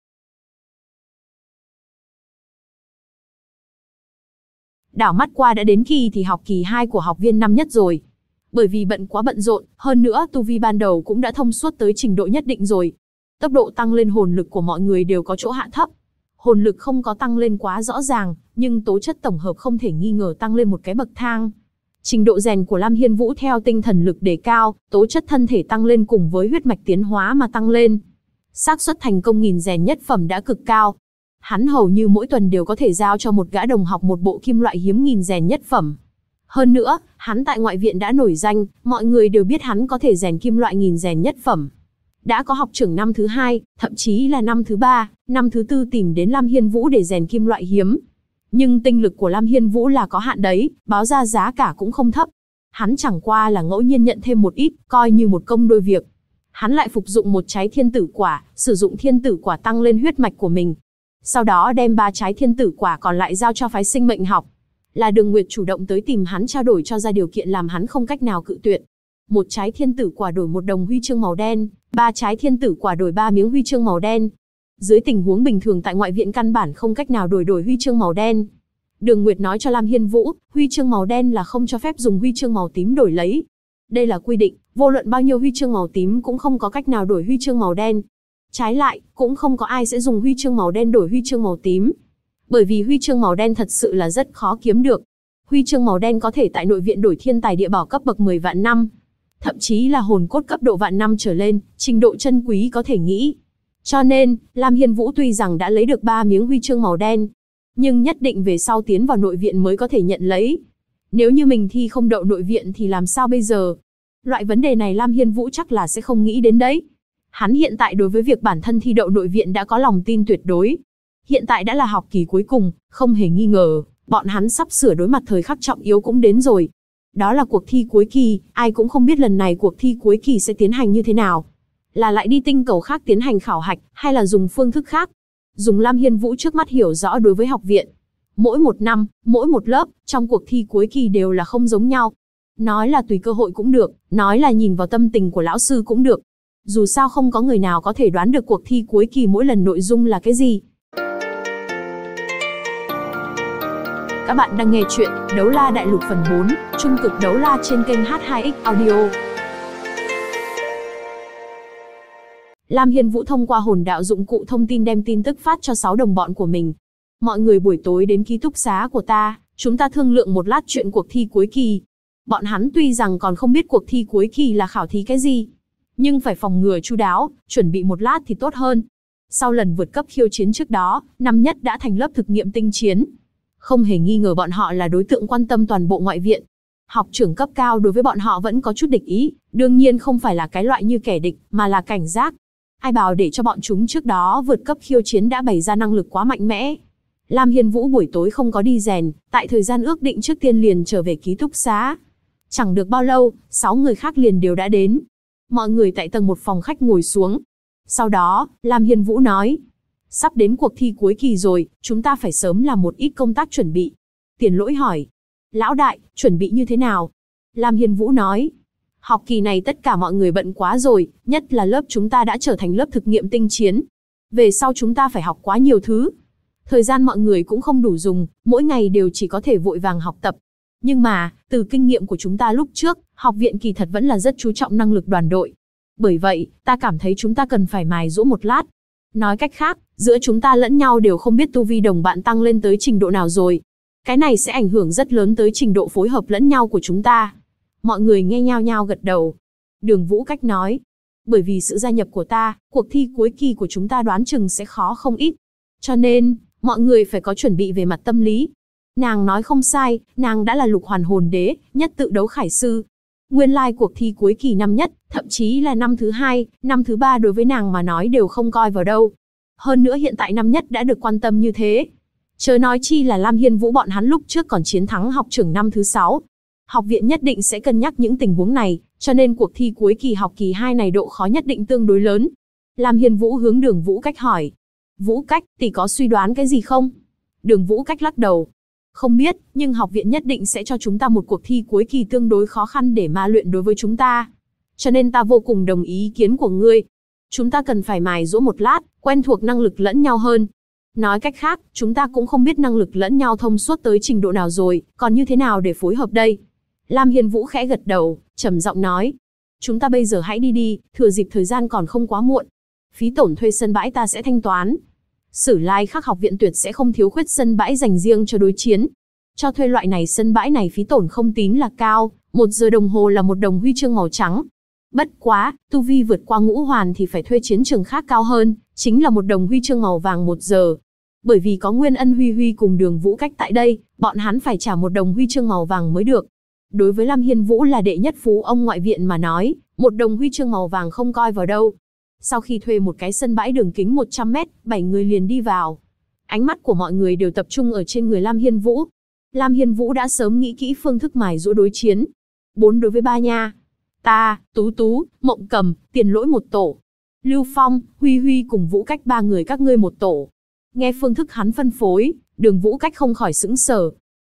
Đảo mắt qua đã đến thì học kỳ 2 của học viên năm nhất rồi. Bởi vì quá bận rộn, hơn nữa tu vi ban đầu cũng đã thông suốt tới trình độ nhất định rồi. Tốc độ tăng lên hồn lực của mọi người đều có chỗ hạ thấp. Hồn lực không có tăng lên quá rõ ràng, nhưng tố chất tổng hợp không thể nghi ngờ tăng lên một cái bậc thang. Trình độ rèn của Lam Hiên Vũ theo tinh thần lực đề cao, tố chất thân thể tăng lên cùng với huyết mạch tiến hóa mà tăng lên. Xác suất thành công nghìn rèn nhất phẩm đã cực cao. Hắn hầu như mỗi tuần đều có thể giao cho một gã đồng học một bộ kim loại hiếm nghìn rèn nhất phẩm. Hơn nữa, hắn tại ngoại viện đã nổi danh, mọi người đều biết hắn có thể rèn kim loại nghìn rèn nhất phẩm. Đã có học trưởng năm thứ 2, thậm chí là năm thứ 3, năm thứ 4 tìm đến Lam Hiên Vũ để rèn kim loại hiếm. Nhưng tinh lực của Lam Hiên Vũ là có hạn đấy, báo ra giá cả cũng không thấp. Hắn chẳng qua là ngẫu nhiên nhận thêm một ít, coi như một công đôi việc. Hắn lại phục dụng một trái thiên tử quả, sử dụng thiên tử quả tăng lên huyết mạch của mình. Sau đó đem 3 trái thiên tử quả còn lại giao cho phái sinh mệnh học. Là Đường Nguyệt chủ động tới tìm hắn trao đổi cho ra điều kiện làm hắn không cách nào cự tuyệt. Một trái thiên tử quả đổi một đồng huy chương màu đen, ba trái thiên tử quả đổi ba miếng huy chương màu đen. Dưới tình huống bình thường tại ngoại viện căn bản không cách nào đổi huy chương màu đen. Đường Nguyệt nói cho Lam Hiên Vũ, huy chương màu đen là không cho phép dùng huy chương màu tím đổi lấy. Đây là quy định, vô luận bao nhiêu huy chương màu tím cũng không có cách nào đổi huy chương màu đen. Trái lại, cũng không có ai sẽ dùng huy chương màu đen đổi huy chương màu tím. Bởi vì huy chương màu đen thật sự là rất khó kiếm được. Huy chương màu đen có thể tại nội viện đổi thiên tài địa bảo cấp bậc 10 vạn năm. Thậm chí là hồn cốt cấp độ vạn năm trở lên, trình độ chân quý có thể nghĩ. Cho nên, Lam Hiên Vũ tuy rằng đã lấy được 3 miếng huy chương màu đen, nhưng nhất định về sau tiến vào nội viện mới có thể nhận lấy. Nếu như mình thi không đậu nội viện thì làm sao bây giờ? Loại vấn đề này Lam Hiên Vũ chắc là sẽ không nghĩ đến đấy. Hắn hiện tại đối với việc bản thân thi đậu nội viện đã có lòng tin tuyệt đối. Hiện tại đã là học kỳ cuối cùng, không hề nghi ngờ, bọn hắn sắp sửa đối mặt thời khắc trọng yếu cũng đến rồi. Đó là cuộc thi cuối kỳ, ai cũng không biết lần này cuộc thi cuối kỳ sẽ tiến hành như thế nào. Là lại đi tinh cầu khác tiến hành khảo hạch, hay là dùng phương thức khác. Dùng Lam Hiên Vũ trước mắt hiểu rõ đối với học viện. Mỗi một năm, mỗi một lớp, trong cuộc thi cuối kỳ đều là không giống nhau. Nói là tùy cơ hội cũng được, nói là nhìn vào tâm tình của lão sư cũng được. Dù sao không có người nào có thể đoán được cuộc thi cuối kỳ mỗi lần nội dung là cái gì. Các bạn đang nghe chuyện Đấu La Đại Lục phần 4, Trung cực đấu la trên kênh H2X Audio. Lam Hiên Vũ thông qua hồn đạo dụng cụ thông tin đem tin tức phát cho 6 đồng bọn của mình. Mọi người buổi tối đến ký túc xá của ta, chúng ta thương lượng một lát chuyện cuộc thi cuối kỳ. Bọn hắn tuy rằng còn không biết cuộc thi cuối kỳ là khảo thí cái gì, nhưng phải phòng ngừa chu đáo, chuẩn bị một lát thì tốt hơn. Sau lần vượt cấp khiêu chiến trước đó, năm nhất đã thành lớp thực nghiệm tinh chiến. Không hề nghi ngờ bọn họ là đối tượng quan tâm toàn bộ ngoại viện. Học trưởng cấp cao đối với bọn họ vẫn có chút địch ý, đương nhiên không phải là cái loại như kẻ địch, mà là cảnh giác. Ai bảo để cho bọn chúng trước đó vượt cấp khiêu chiến đã bày ra năng lực quá mạnh mẽ. Lam Hiên Vũ buổi tối không có đi rèn, tại thời gian ước định trước tiên liền trở về ký túc xá. Chẳng được bao lâu, 6 người khác liền đều đã đến. Mọi người tại tầng 1 phòng khách ngồi xuống. Sau đó, Lam Hiên Vũ nói, sắp đến cuộc thi cuối kỳ rồi, chúng ta phải sớm làm một ít công tác chuẩn bị. Tiền Lỗi hỏi, lão đại, chuẩn bị như thế nào? Lam Hiên Vũ nói, học kỳ này tất cả mọi người bận quá rồi, nhất là lớp chúng ta đã trở thành lớp thực nghiệm tinh chiến. Về sau chúng ta phải học quá nhiều thứ. Thời gian mọi người cũng không đủ dùng, mỗi ngày đều chỉ có thể vội vàng học tập. Nhưng mà, từ kinh nghiệm của chúng ta lúc trước, học viện kỳ thật vẫn là rất chú trọng năng lực đoàn đội. Bởi vậy, ta cảm thấy chúng ta cần phải mài giũa một lát. Nói cách khác, giữa chúng ta lẫn nhau đều không biết tu vi đồng bạn tăng lên tới trình độ nào rồi. Cái này sẽ ảnh hưởng rất lớn tới trình độ phối hợp lẫn nhau của chúng ta. Mọi người nghe nhao nhao gật đầu. Đường Vũ Cách nói, bởi vì sự gia nhập của ta, cuộc thi cuối kỳ của chúng ta đoán chừng sẽ khó không ít. Cho nên, mọi người phải có chuẩn bị về mặt tâm lý. Nàng nói không sai, nàng đã là lục hoàn hồn đế, nhất tự đấu khải sư. Nguyên lai cuộc thi cuối kỳ năm nhất, thậm chí là năm thứ 2, năm thứ 3 đối với nàng mà nói đều không coi vào đâu. Hơn nữa hiện tại năm nhất đã được quan tâm như thế. Chớ nói chi là Lam Hiên Vũ bọn hắn lúc trước còn chiến thắng học trưởng năm thứ 6. Học viện nhất định sẽ cân nhắc những tình huống này, cho nên cuộc thi cuối kỳ học kỳ 2 này độ khó nhất định tương đối lớn. Lam Hiên Vũ hướng Đường Vũ Cách hỏi. Vũ Cách, tỷ có suy đoán cái gì không? Đường Vũ Cách lắc đầu. Không biết, nhưng học viện nhất định sẽ cho chúng ta một cuộc thi cuối kỳ tương đối khó khăn để ma luyện đối với chúng ta. Cho nên ta vô cùng đồng ý ý kiến của ngươi. Chúng ta cần phải mài giũa một lát, quen thuộc năng lực lẫn nhau hơn. Nói cách khác, chúng ta cũng không biết năng lực lẫn nhau thông suốt tới trình độ nào rồi, còn như thế nào để phối hợp đây? Lam Hiên Vũ khẽ gật đầu, trầm giọng nói. Chúng ta bây giờ hãy đi đi, thừa dịp thời gian còn không quá muộn. Phí tổn thuê sân bãi ta sẽ thanh toán. Sử Lai Khắc học viện tuyệt sẽ không thiếu khuyết sân bãi dành riêng cho đối chiến. Cho thuê loại này sân bãi này phí tổn không tín là cao, 1 giờ đồng hồ là 1 đồng huy chương màu trắng. Bất quá, tu vi vượt qua ngũ hoàn thì phải thuê chiến trường khác cao hơn, chính là 1 đồng huy chương màu vàng 1 giờ. Bởi vì có Nguyên Ân Huy Huy cùng Đường Vũ Cách tại đây, bọn hắn phải trả 1 đồng huy chương màu vàng mới được. Đối với Lam Hiên Vũ là đệ nhất phú ông ngoại viện mà nói, 1 đồng huy chương màu vàng không coi vào đâu. Sau khi thuê một cái sân bãi đường kính 100 mét, 7 người liền đi vào. Ánh mắt của mọi người đều tập trung ở trên người Lam Hiên Vũ. Lam Hiên Vũ đã sớm nghĩ kỹ phương thức mài giũa đối chiến. 4 đối với 3 nha. Ta, Tú Tú, Mộng Cầm, Tiền Lỗi một tổ. Lưu Phong, Huy Huy cùng Vũ Cách 3 người các ngươi một tổ. Nghe phương thức hắn phân phối, Đường Vũ Cách không khỏi sững sờ.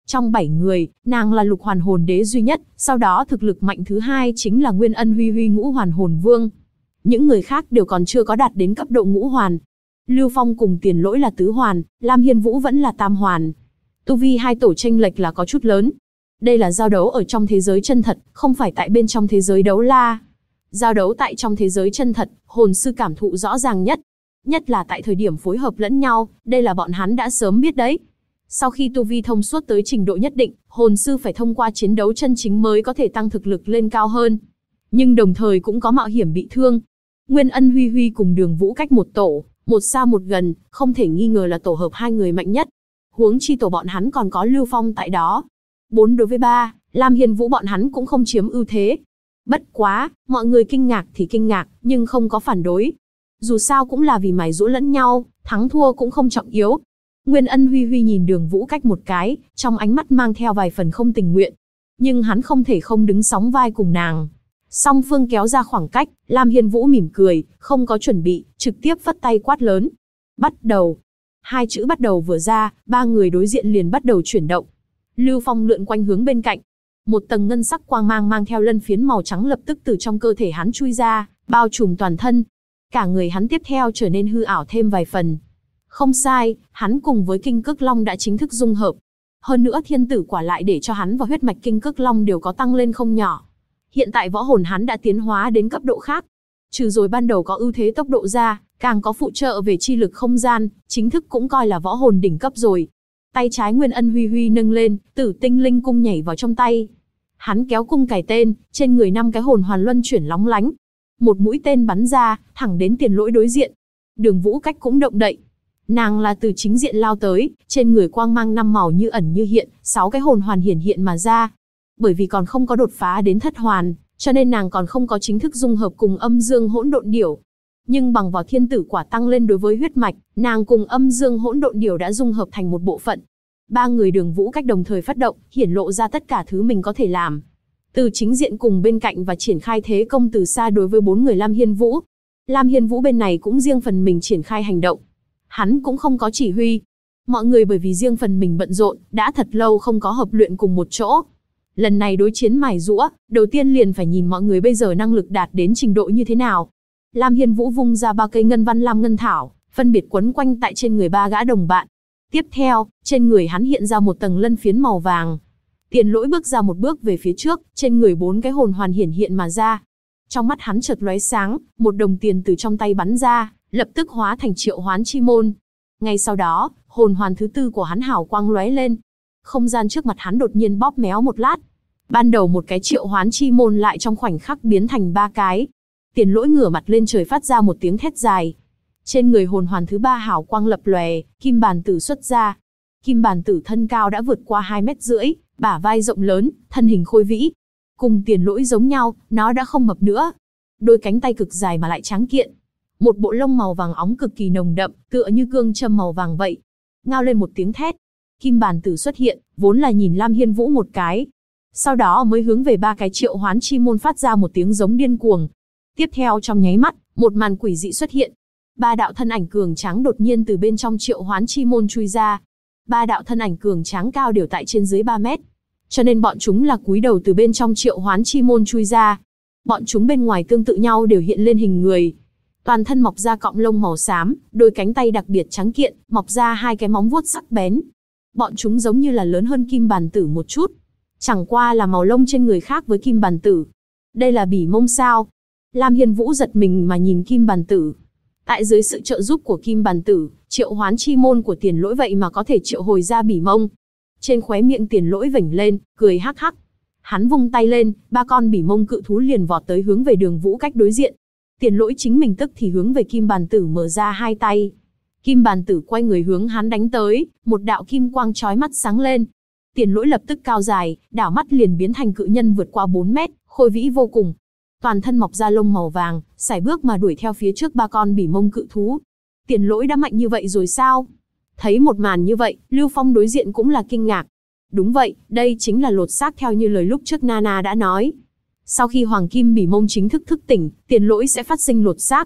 Trong 7 người, nàng là lục hoàn hồn đế duy nhất, sau đó thực lực mạnh thứ hai chính là Nguyên Ân Huy Huy ngũ hoàn hồn vương. Những người khác đều còn chưa có đạt đến cấp độ ngũ hoàn. Lưu Phong cùng Tiền Lỗi là tứ hoàn, Lam Hiên Vũ vẫn là tam hoàn. Tu vi hai tổ chênh lệch là có chút lớn. Đây là giao đấu ở trong thế giới chân thật, không phải tại bên trong thế giới đấu la. Giao đấu tại trong thế giới chân thật, hồn sư cảm thụ rõ ràng nhất. Nhất là tại thời điểm phối hợp lẫn nhau, đây là bọn hắn đã sớm biết đấy. Sau khi tu vi thông suốt tới trình độ nhất định, hồn sư phải thông qua chiến đấu chân chính mới có thể tăng thực lực lên cao hơn. Nhưng đồng thời cũng có mạo hiểm bị thương. Nguyên Ân Huy Huy cùng Đường Vũ cách một tổ, một xa một gần, không thể nghi ngờ là tổ hợp hai người mạnh nhất. Huống chi tổ bọn hắn còn có Lưu Phong tại đó. 4 đối với 3, Lam Hiên Vũ bọn hắn cũng không chiếm ưu thế. Bất quá, mọi người kinh ngạc thì kinh ngạc, nhưng không có phản đối. Dù sao cũng là vì mài giũa lẫn nhau, thắng thua cũng không trọng yếu. Nguyên Ân Huy Huy nhìn Đường Vũ cách một cái, trong ánh mắt mang theo vài phần không tình nguyện. Nhưng hắn không thể không đứng sóng vai cùng nàng. Song phương kéo ra khoảng cách, Lam Hiên Vũ mỉm cười, không có chuẩn bị, trực tiếp phất tay quát lớn. Bắt đầu. Hai chữ bắt đầu vừa ra, ba người đối diện liền bắt đầu chuyển động. Lưu Phong lượn quanh hướng bên cạnh. Một tầng ngân sắc quang mang mang theo lân phiến màu trắng lập tức từ trong cơ thể hắn chui ra, bao trùm toàn thân. Cả người hắn tiếp theo trở nên hư ảo thêm vài phần. Không sai, hắn cùng với Kinh Cức Long đã chính thức dung hợp. Hơn nữa thiên tử quả lại để cho hắn và huyết mạch Kinh Cức Long đều có tăng lên không nhỏ. Hiện tại võ hồn hắn đã tiến hóa đến cấp độ khác. Trừ rồi ban đầu có ưu thế tốc độ ra, càng có phụ trợ về chi lực không gian, chính thức cũng coi là võ hồn đỉnh cấp rồi. Tay trái Nguyên Ân Huy Huy nâng lên, Tử Tinh Linh cung nhảy vào trong tay. Hắn kéo cung cài tên, trên người 5 cái hồn hoàn luân chuyển lóng lánh. Một mũi tên bắn ra, thẳng đến Tiền Lỗi đối diện. Đường Vũ cách cũng động đậy. Nàng là từ chính diện lao tới, trên người quang mang 5 màu như ẩn như hiện, 6 cái hồn hoàn hiển hiện mà ra. Bởi vì còn không có đột phá đến thất hoàn, cho nên nàng còn không có chính thức dung hợp cùng âm dương hỗn độn điểu. Nhưng bằng vào thiên tử quả tăng lên đối với huyết mạch, nàng cùng âm dương hỗn độn điểu đã dung hợp thành một bộ phận. Ba người Đường Vũ cách đồng thời phát động, hiển lộ ra tất cả thứ mình có thể làm. Từ chính diện cùng bên cạnh và triển khai thế công từ xa đối với 4 người Lam Hiên Vũ. Lam Hiên Vũ bên này cũng riêng phần mình triển khai hành động. Hắn cũng không có chỉ huy. Mọi người bởi vì riêng phần mình bận rộn, đã thật lâu không có hợp luyện cùng một chỗ. Lần này đối chiến mài giũa, đầu tiên liền phải nhìn mọi người bây giờ năng lực đạt đến trình độ như thế nào. Lam Hiên Vũ vung ra 3 cây ngân văn lam ngân thảo, phân biệt quấn quanh tại trên người 3 gã đồng bạn. Tiếp theo, trên người hắn hiện ra một tầng lân phiến màu vàng. Tiền Lỗi bước ra một bước về phía trước, trên người 4 cái hồn hoàn hiển hiện mà ra. Trong mắt hắn chợt lóe sáng, một đồng tiền từ trong tay bắn ra, lập tức hóa thành triệu hoán chi môn. Ngay sau đó, hồn hoàn thứ 4 của hắn hào quang lóe lên. Không gian trước mặt hắn đột nhiên bóp méo một lát. Ban đầu một cái triệu hoán chi môn lại trong khoảnh khắc biến thành 3 cái. Tiền Lỗi ngửa mặt lên trời phát ra một tiếng thét dài. Trên người hồn hoàn thứ 3 hào quang lập lòe, kim bàn tử xuất ra. Kim bàn tử thân cao đã vượt qua 2,5 mét, bả vai rộng lớn, thân hình khôi vĩ. Cùng Tiền Lỗi giống nhau, nó đã không mập nữa. Đôi cánh tay cực dài mà lại tráng kiện. Một bộ lông màu vàng óng cực kỳ nồng đậm, tựa như cương châm màu vàng vậy. Ngao lên một tiếng thét. Kim bàn tử xuất hiện, vốn là nhìn Lam Hiên Vũ một cái. Sau đó mới hướng về 3 cái triệu hoán chi môn phát ra một tiếng giống điên cuồng. Tiếp theo trong nháy mắt, một màn quỷ dị xuất hiện. 3 đạo thân ảnh cường tráng đột nhiên từ bên trong triệu hoán chi môn chui ra. 3 đạo thân ảnh cường tráng cao đều tại trên dưới 3 mét. Cho nên bọn chúng là cúi đầu từ bên trong triệu hoán chi môn chui ra. Bọn chúng bên ngoài tương tự nhau đều hiện lên hình người. Toàn thân mọc ra cọng lông màu xám, đôi cánh tay đặc biệt trắng kiện, mọc ra 2 cái móng vuốt sắc bén. Bọn chúng giống như là lớn hơn kim bàn tử một chút. Chẳng qua là màu lông trên người khác với kim bàn tử. Đây là bỉ mông sao? Lam Hiên Vũ giật mình mà nhìn kim bàn tử. Tại dưới sự trợ giúp của kim bàn tử, triệu hoán chi môn của Tiền Lỗi vậy mà có thể triệu hồi ra bỉ mông. Trên khóe miệng Tiền Lỗi vểnh lên, cười hắc hắc. Hắn vung tay lên, 3 con bỉ mông cự thú liền vọt tới hướng về Đường Vũ cách đối diện. Tiền Lỗi chính mình tức thì hướng về kim bàn tử mở ra 2 tay. Kim bàn tử quay người hướng hắn đánh tới, một đạo kim quang chói mắt sáng lên. Tiền Lỗi lập tức cao dài, đảo mắt liền biến thành cự nhân vượt qua 4 mét, khôi vĩ vô cùng. Toàn thân mọc ra lông màu vàng, sải bước mà đuổi theo phía trước 3 con bỉ mông cự thú. Tiền Lỗi đã mạnh như vậy rồi sao? Thấy một màn như vậy, Lưu Phong đối diện cũng là kinh ngạc. Đúng vậy, đây chính là lột xác theo như lời lúc trước Nana đã nói. Sau khi Hoàng Kim Bỉ Mông chính thức thức tỉnh, Tiền Lỗi sẽ phát sinh lột xác.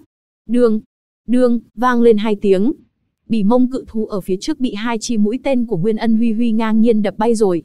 Đương, vang lên 2 tiếng. Bỉ Mông cự thú ở phía trước bị 2 chi mũi tên của Nguyên Ân Huy Huy ngang nhiên đập bay rồi.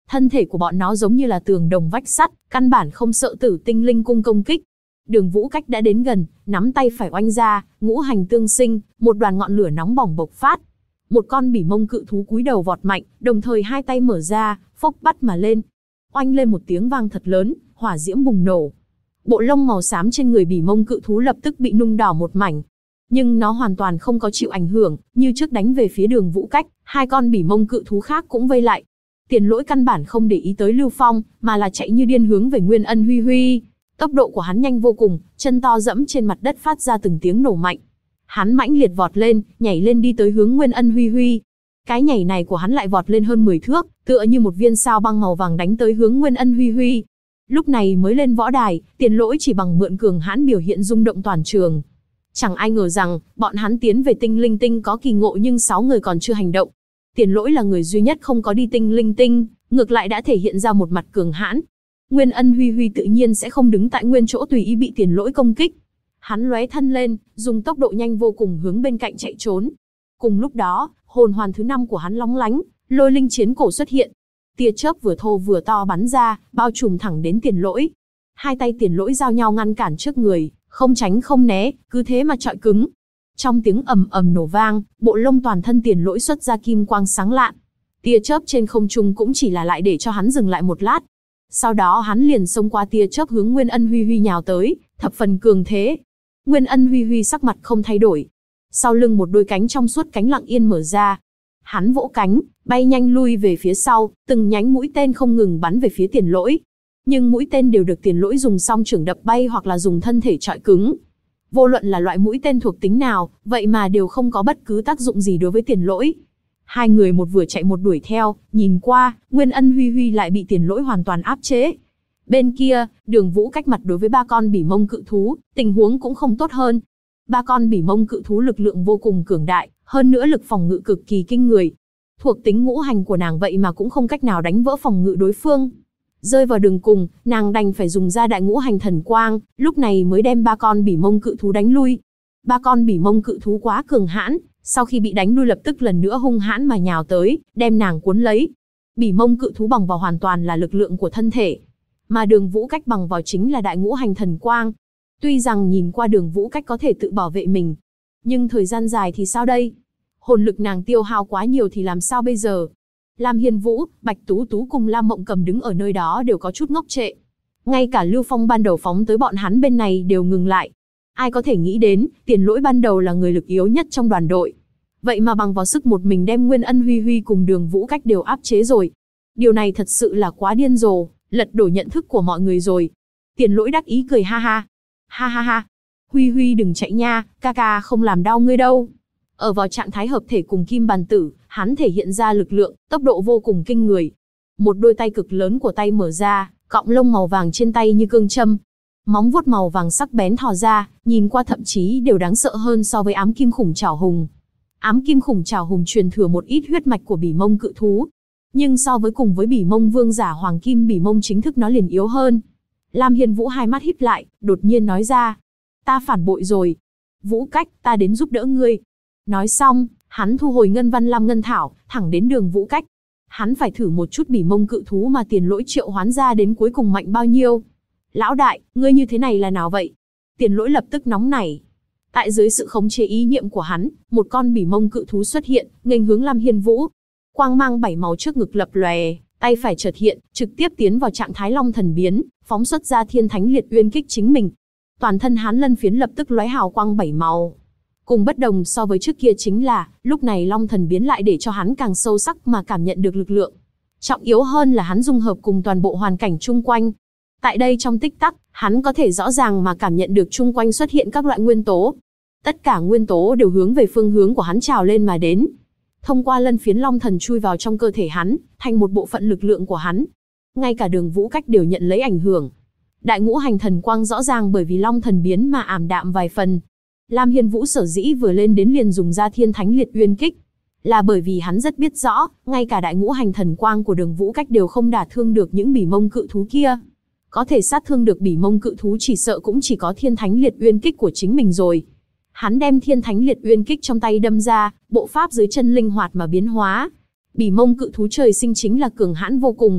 Thân thể của bọn nó giống như là tường đồng vách sắt, căn bản không sợ Tử Tinh Linh cung công kích. Đường Vũ Cách đã đến gần, nắm tay phải oanh ra, ngũ hành tương sinh, một đoàn ngọn lửa nóng bỏng bộc phát. Một con bỉ mông cự thú cúi đầu vọt mạnh, đồng thời hai tay mở ra, phốc bắt mà lên. Oanh lên một tiếng vang thật lớn, hỏa diễm bùng nổ. Bộ lông màu xám trên người bỉ mông cự thú lập tức bị nung đỏ một mảnh. Nhưng nó hoàn toàn không có chịu ảnh hưởng, như trước đánh về phía Đường Vũ Cách, hai con bỉ mông cự thú khác cũng vây lại. Tiền Lỗi căn bản không để ý tới Lưu Phong, mà là chạy như điên hướng về Nguyên Ân Huy Huy. Tốc độ của hắn nhanh vô cùng, chân to dẫm trên mặt đất phát ra từng tiếng nổ mạnh. Hắn mãnh liệt vọt lên, nhảy lên đi tới hướng Nguyên Ân Huy Huy. Cái nhảy này của hắn lại vọt lên hơn 10 thước, tựa như một viên sao băng màu vàng đánh tới hướng Nguyên Ân Huy Huy. Lúc này mới lên võ đài, Tiền Lỗi chỉ bằng mượn cường hãn biểu hiện rung động toàn trường. Chẳng ai ngờ rằng, bọn hắn tiến về Tinh Linh Tinh có kỳ ngộ nhưng 6 người còn chưa hành động. Tiền Lỗi là người duy nhất không có đi Tinh Linh Tinh, ngược lại đã thể hiện ra một mặt cường hãn. Nguyên Ân Huy Huy tự nhiên sẽ không đứng tại nguyên chỗ tùy ý bị Tiền Lỗi công kích. Hắn lóe thân lên, dùng tốc độ nhanh vô cùng hướng bên cạnh chạy trốn. Cùng lúc đó, hồn hoàn thứ 5 của hắn lóng lánh, Lôi Linh Chiến Cổ xuất hiện. Tia chớp vừa thô vừa to bắn ra, bao trùm thẳng đến Tiền Lỗi. Hai tay Tiền Lỗi giao nhau ngăn cản trước người, không tránh không né, cứ thế mà chọi cứng. Trong tiếng ầm ầm nổ vang, bộ lông toàn thân Tiền Lỗi xuất ra kim quang sáng lạn. Tia chớp trên không trung cũng chỉ là lại để cho hắn dừng lại một lát. Sau đó hắn liền xông qua tia chớp hướng Nguyên Ân Huy Huy nhào tới, thập phần cường thế. Nguyên Ân Huy Huy sắc mặt không thay đổi. Sau lưng một đôi cánh trong suốt cánh lặng yên mở ra. Hắn vỗ cánh, bay nhanh lui về phía sau, từng nhánh mũi tên không ngừng bắn về phía Tiền Lỗi. Nhưng mũi tên đều được Tiền Lỗi dùng song chưởng đập bay hoặc là dùng thân thể chọi cứng. Vô luận là loại mũi tên thuộc tính nào, vậy mà đều không có bất cứ tác dụng gì đối với Tiền Lỗi. Hai người một vừa chạy một đuổi theo, nhìn qua, Nguyên Ân Huy Huy lại bị Tiền Lỗi hoàn toàn áp chế. Bên kia, Đường Vũ Cách mặt đối với ba con bỉ mông cự thú, tình huống cũng không tốt hơn. Ba con bỉ mông cự thú lực lượng vô cùng cường đại, hơn nữa lực phòng ngự cực kỳ kinh người. Thuộc tính ngũ hành của nàng vậy mà cũng không cách nào đánh vỡ phòng ngự đối phương. Rơi vào đường cùng, nàng đành phải dùng ra đại ngũ hành thần quang, lúc này mới đem ba con bỉ mông cự thú đánh lui. Ba con bỉ mông cự thú quá cường hãn, sau khi bị đánh lui lập tức lần nữa hung hãn mà nhào tới, đem nàng cuốn lấy. Bỉ mông cự thú bằng vào hoàn toàn là lực lượng của thân thể, mà Đường Vũ Cách bằng vào chính là đại ngũ hành thần quang. Tuy rằng nhìn qua Đường Vũ Cách có thể tự bảo vệ mình, nhưng thời gian dài thì sao đây? Hồn lực nàng tiêu hao quá nhiều thì làm sao bây giờ? Lam Hiên Vũ, Bạch Tú Tú cùng Lam Mộng Cầm đứng ở nơi đó đều có chút ngốc trệ. Ngay cả Lưu Phong ban đầu phóng tới bọn hắn bên này đều ngừng lại. Ai có thể nghĩ đến, Tiền Lỗi ban đầu là người lực yếu nhất trong đoàn đội. Vậy mà bằng vào sức một mình đem Nguyên Ân Huy Huy cùng Đường Vũ Cách đều áp chế rồi. Điều này thật sự là quá điên rồ, lật đổ nhận thức của mọi người rồi. Tiền Lỗi đắc ý cười ha ha. Ha ha ha. Huy Huy đừng chạy nha, ca ca không làm đau ngươi đâu. Ở vào trạng thái hợp thể cùng Kim Bàn Tử, hắn thể hiện ra lực lượng, tốc độ vô cùng kinh người. Một đôi tay cực lớn của tay mở ra, cọng lông màu vàng trên tay như cương châm. Móng vuốt màu vàng sắc bén thò ra, nhìn qua thậm chí đều đáng sợ hơn so với ám kim khủng trảo hùng. Ám kim khủng trảo hùng truyền thừa một ít huyết mạch của bỉ mông cự thú. Nhưng so với cùng với bỉ mông vương giả hoàng kim bỉ mông chính thức nó liền yếu hơn. Lam Hiên Vũ hai mắt híp lại, đột nhiên nói ra. Ta phản bội rồi. Vũ Cách, ta đến giúp đỡ ngươi. Nói xong, hắn thu hồi ngân văn lam ngân thảo, thẳng đến Đường Vũ Cách. Hắn phải thử một chút bỉ mông cự thú mà Tiền Lỗi triệu hoán ra đến cuối cùng mạnh bao nhiêu. Lão đại, ngươi như thế này là nào vậy? Tiền Lỗi lập tức nóng nảy. Tại dưới sự khống chế ý niệm của hắn, một con bỉ mông cự thú xuất hiện, nghênh hướng Lam Hiên Vũ. Quang mang 7 màu trước ngực lập lòe, tay phải chợt hiện, trực tiếp tiến vào trạng thái long thần biến, phóng xuất ra Thiên Thánh Liệt Uyên kích chính mình. Toàn thân hắn lân phiến lập tức lóe hào quang 7 màu. Cùng bất đồng so với trước kia chính là, lúc này long thần biến lại để cho hắn càng sâu sắc mà cảm nhận được lực lượng. Trọng yếu hơn là hắn dung hợp cùng toàn bộ hoàn cảnh chung quanh. Tại đây trong tích tắc, hắn có thể rõ ràng mà cảm nhận được chung quanh xuất hiện các loại nguyên tố. Tất cả nguyên tố đều hướng về phương hướng của hắn trào lên mà đến. Thông qua lân phiến long thần chui vào trong cơ thể hắn, thành một bộ phận lực lượng của hắn. Ngay cả Đường Vũ Cách đều nhận lấy ảnh hưởng. Đại ngũ hành thần quang rõ ràng bởi vì long thần biến mà ảm đạm vài phần. Lam Hiên Vũ sở dĩ vừa lên đến liền dùng ra Thiên Thánh Liệt Uyên kích, là bởi vì hắn rất biết rõ, ngay cả đại ngũ hành thần quang của Đường Vũ Cách đều không đả thương được những bỉ mông cự thú kia. Có thể sát thương được bỉ mông cự thú chỉ sợ cũng chỉ có Thiên Thánh Liệt Uyên kích của chính mình rồi. Hắn đem Thiên Thánh Liệt Uyên kích trong tay đâm ra, bộ pháp dưới chân linh hoạt mà biến hóa. Bỉ mông cự thú trời sinh chính là cường hãn vô cùng.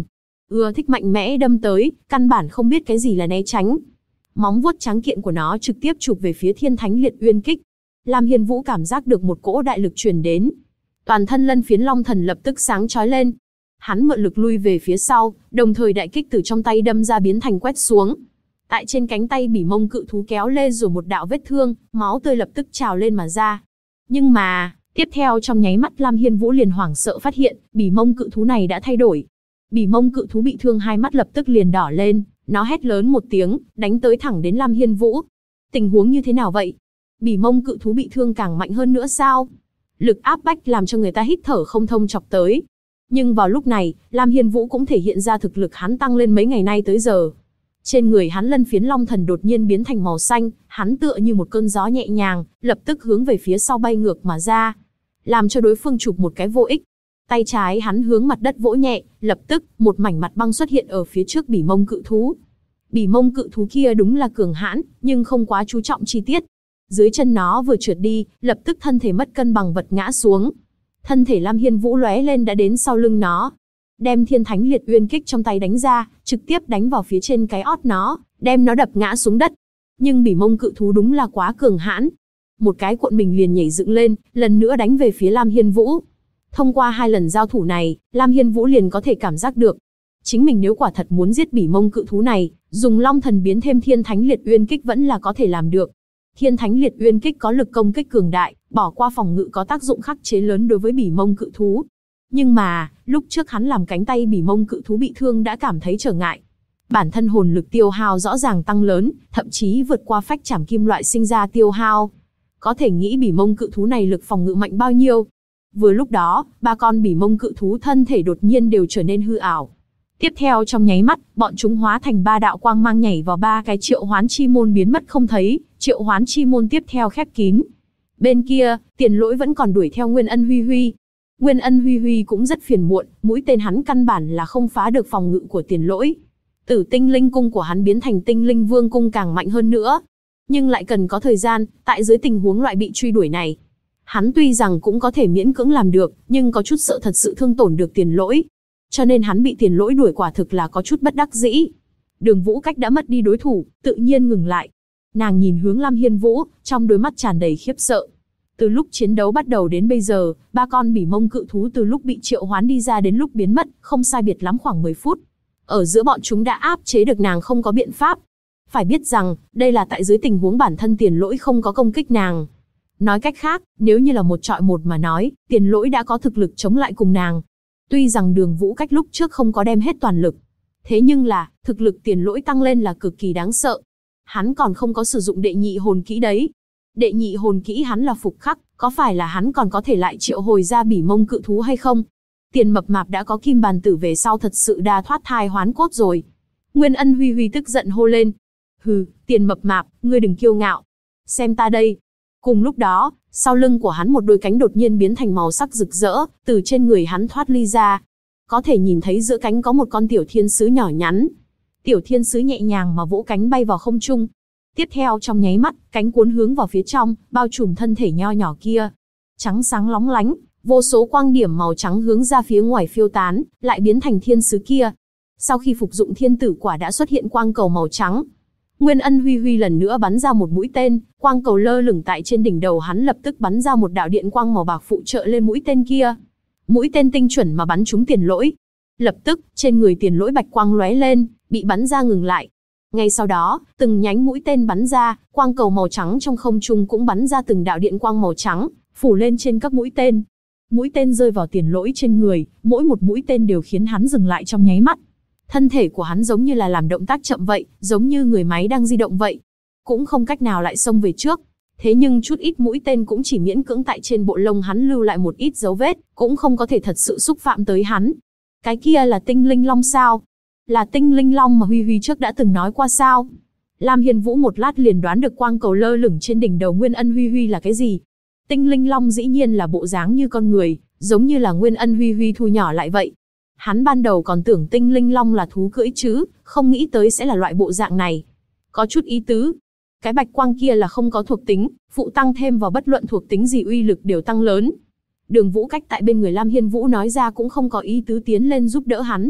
ưa thích mạnh mẽ đâm tới, căn bản không biết cái gì là né tránh. Móng vuốt trắng kiện của nó trực tiếp chụp về phía Thiên Thánh Liệt Uyên Kích. Lam Hiên Vũ cảm giác được một cỗ đại lực truyền đến. Toàn thân Lân Phiến Long Thần lập tức sáng chói lên. Hắn mượn lực lui về phía sau, đồng thời đại kích từ trong tay đâm ra biến thành quét xuống. Tại trên cánh tay Bỉ Mông Cự Thú kéo lê rồi một đạo vết thương, máu tươi lập tức trào lên mà ra. Nhưng mà, tiếp theo trong nháy mắt Lam Hiên Vũ liền hoảng sợ phát hiện, Bỉ Mông Cự Thú này đã thay đổi. Bỉ Mông Cự Thú bị thương hai mắt lập tức liền đỏ lên, nó hét lớn một tiếng, đánh tới thẳng đến Lam Hiên Vũ. Tình huống như thế nào vậy? Bỉ Mông Cự Thú bị thương càng mạnh hơn nữa sao? Lực áp bách làm cho người ta hít thở không thông chọc tới. Nhưng vào lúc này, Lam Hiên Vũ cũng thể hiện ra thực lực hắn tăng lên mấy ngày nay tới giờ. Trên người hắn Lân Phiến Long Thần đột nhiên biến thành màu xanh, hắn tựa như một cơn gió nhẹ nhàng, lập tức hướng về phía sau bay ngược mà ra, làm cho đối phương chụp một cái vô ích. Tay trái hắn hướng mặt đất vỗ nhẹ, lập tức một mảnh mặt băng xuất hiện ở phía trước Bỉ Mông Cự Thú. Bỉ Mông Cự Thú kia đúng là cường hãn, nhưng không quá chú trọng chi tiết. Dưới chân nó vừa trượt đi, lập tức thân thể mất cân bằng vật ngã xuống. Thân thể Lam Hiên Vũ lóe lên đã đến sau lưng nó, đem Thiên Thánh Liệt Uyên Kích trong tay đánh ra, trực tiếp đánh vào phía trên cái ót nó, đem nó đập ngã xuống đất. Nhưng Bỉ Mông Cự Thú đúng là quá cường hãn. Một cái cuộn mình liền nhảy dựng lên, lần nữa đánh về phía Lam Hiên Vũ. Thông qua hai lần giao thủ này, Lam Hiên Vũ liền có thể cảm giác được. Chính mình nếu quả thật muốn giết Bỉ Mông Cự Thú này, dùng Long Thần biến thêm Thiên Thánh Liệt Uyên Kích vẫn là có thể làm được. Thiên Thánh Liệt Uyên Kích có lực công kích cường đại, bỏ qua phòng ngự có tác dụng khắc chế lớn đối với Bỉ Mông Cự Thú. Nhưng mà, lúc trước hắn làm cánh tay Bỉ Mông Cự Thú bị thương đã cảm thấy trở ngại. Bản thân hồn lực tiêu hao rõ ràng tăng lớn, thậm chí vượt qua phách trảm kim loại sinh ra tiêu hao. Có thể nghĩ Bỉ Mông Cự Thú này lực phòng ngự mạnh bao nhiêu. Vừa lúc đó, ba con Bỉ Mông Cự Thú thân thể đột nhiên đều trở nên hư ảo. Tiếp theo trong nháy mắt, bọn chúng hóa thành ba đạo quang mang nhảy vào ba cái triệu hoán chi môn biến mất không thấy, triệu hoán chi môn tiếp theo khép kín. Bên kia, Tiền Lỗi vẫn còn đuổi theo Nguyên Ân Huy Huy. Nguyên Ân Huy Huy cũng rất phiền muộn, mũi tên hắn căn bản là không phá được phòng ngự của Tiền Lỗi. Tử Tinh Linh Cung của hắn biến thành Tinh Linh Vương Cung càng mạnh hơn nữa. Nhưng lại cần có thời gian, tại dưới tình huống loại bị truy đuổi này. Hắn tuy rằng cũng có thể miễn cưỡng làm được, nhưng có chút sợ thật sự thương tổn được Tiền Lỗi. Cho nên hắn bị Tiền Lỗi đuổi quả thực là có chút bất đắc dĩ. Đường Vũ Cách đã mất đi đối thủ, tự nhiên ngừng lại. Nàng nhìn hướng Lam Hiên Vũ, trong đôi mắt tràn đầy khiếp sợ. Từ lúc chiến đấu bắt đầu đến bây giờ, ba con Bỉ Mông Cự Thú từ lúc bị triệu hoán đi ra đến lúc biến mất, không sai biệt lắm khoảng 10 phút. Ở giữa bọn chúng đã áp chế được nàng không có biện pháp. Phải biết rằng, đây là tại dưới tình huống bản thân Tiền Lỗi không có công kích nàng. Nói cách khác, nếu như là một trọi một mà nói, Tiền Lỗi đã có thực lực chống lại cùng nàng. Tuy rằng Đường Vũ Cách lúc trước không có đem hết toàn lực, thế nhưng là, thực lực Tiền Lỗi tăng lên là cực kỳ đáng sợ. Hắn còn không có sử dụng đệ nhị hồn kỹ đấy. Đệ nhị hồn kỹ hắn là phục khắc, có phải là hắn còn có thể lại triệu hồi ra Bỉ Mông Cự Thú hay không? Tiền Mập Mạp đã có Kim Bàn Tử về sau thật sự đa thoát thai hoán cốt rồi. Nguyên Ân Huy Huy tức giận hô lên. Hừ, Tiền Mập Mạp, ngươi đừng kiêu ngạo. Xem ta đây. Cùng lúc đó, sau lưng của hắn một đôi cánh đột nhiên biến thành màu sắc rực rỡ, từ trên người hắn thoát ly ra. Có thể nhìn thấy giữa cánh có một con tiểu thiên sứ nhỏ nhắn. Tiểu thiên sứ nhẹ nhàng mà vỗ cánh bay vào không trung. Tiếp theo trong nháy mắt, cánh cuốn hướng vào phía trong, bao trùm thân thể nho nhỏ kia. Trắng sáng lóng lánh, vô số quang điểm màu trắng hướng ra phía ngoài phiêu tán, lại biến thành thiên sứ kia. Sau khi phục dụng thiên tử quả đã xuất hiện quang cầu màu trắng. Nguyên Ân Huy Huy lần nữa bắn ra một mũi tên, quang cầu lơ lửng tại trên đỉnh đầu hắn lập tức bắn ra một đạo điện quang màu bạc phụ trợ lên mũi tên kia. Mũi tên tinh chuẩn mà bắn trúng Tiền Lỗi. Lập tức, trên người Tiền Lỗi bạch quang lóe lên, bị bắn ra ngừng lại. Ngay sau đó, từng nhánh mũi tên bắn ra, quang cầu màu trắng trong không trung cũng bắn ra từng đạo điện quang màu trắng, phủ lên trên các mũi tên. Mũi tên rơi vào Tiền Lỗi trên người, mỗi một mũi tên đều khiến hắn dừng lại trong nháy mắt. Thân thể của hắn giống như là làm động tác chậm vậy, giống như người máy đang di động vậy. Cũng không cách nào lại xông về trước. Thế nhưng chút ít mũi tên cũng chỉ miễn cưỡng tại trên bộ lông hắn lưu lại một ít dấu vết, cũng không có thể thật sự xúc phạm tới hắn. Cái kia là Tinh Linh Long sao? Là Tinh Linh Long mà Huy Huy trước đã từng nói qua sao? Lam Hiên Vũ một lát liền đoán được quang cầu lơ lửng trên đỉnh đầu Nguyên Ân Huy Huy là cái gì. Tinh Linh Long dĩ nhiên là bộ dáng như con người, giống như là Nguyên Ân Huy Huy thu nhỏ lại vậy. Hắn ban đầu còn tưởng Tinh Linh Long là thú cưỡi chứ, không nghĩ tới sẽ là loại bộ dạng này. Có chút ý tứ. Cái bạch quang kia là không có thuộc tính, phụ tăng thêm vào bất luận thuộc tính gì uy lực đều tăng lớn. Đường Vũ Cách tại bên người Lam Hiên Vũ nói ra cũng không có ý tứ tiến lên giúp đỡ hắn.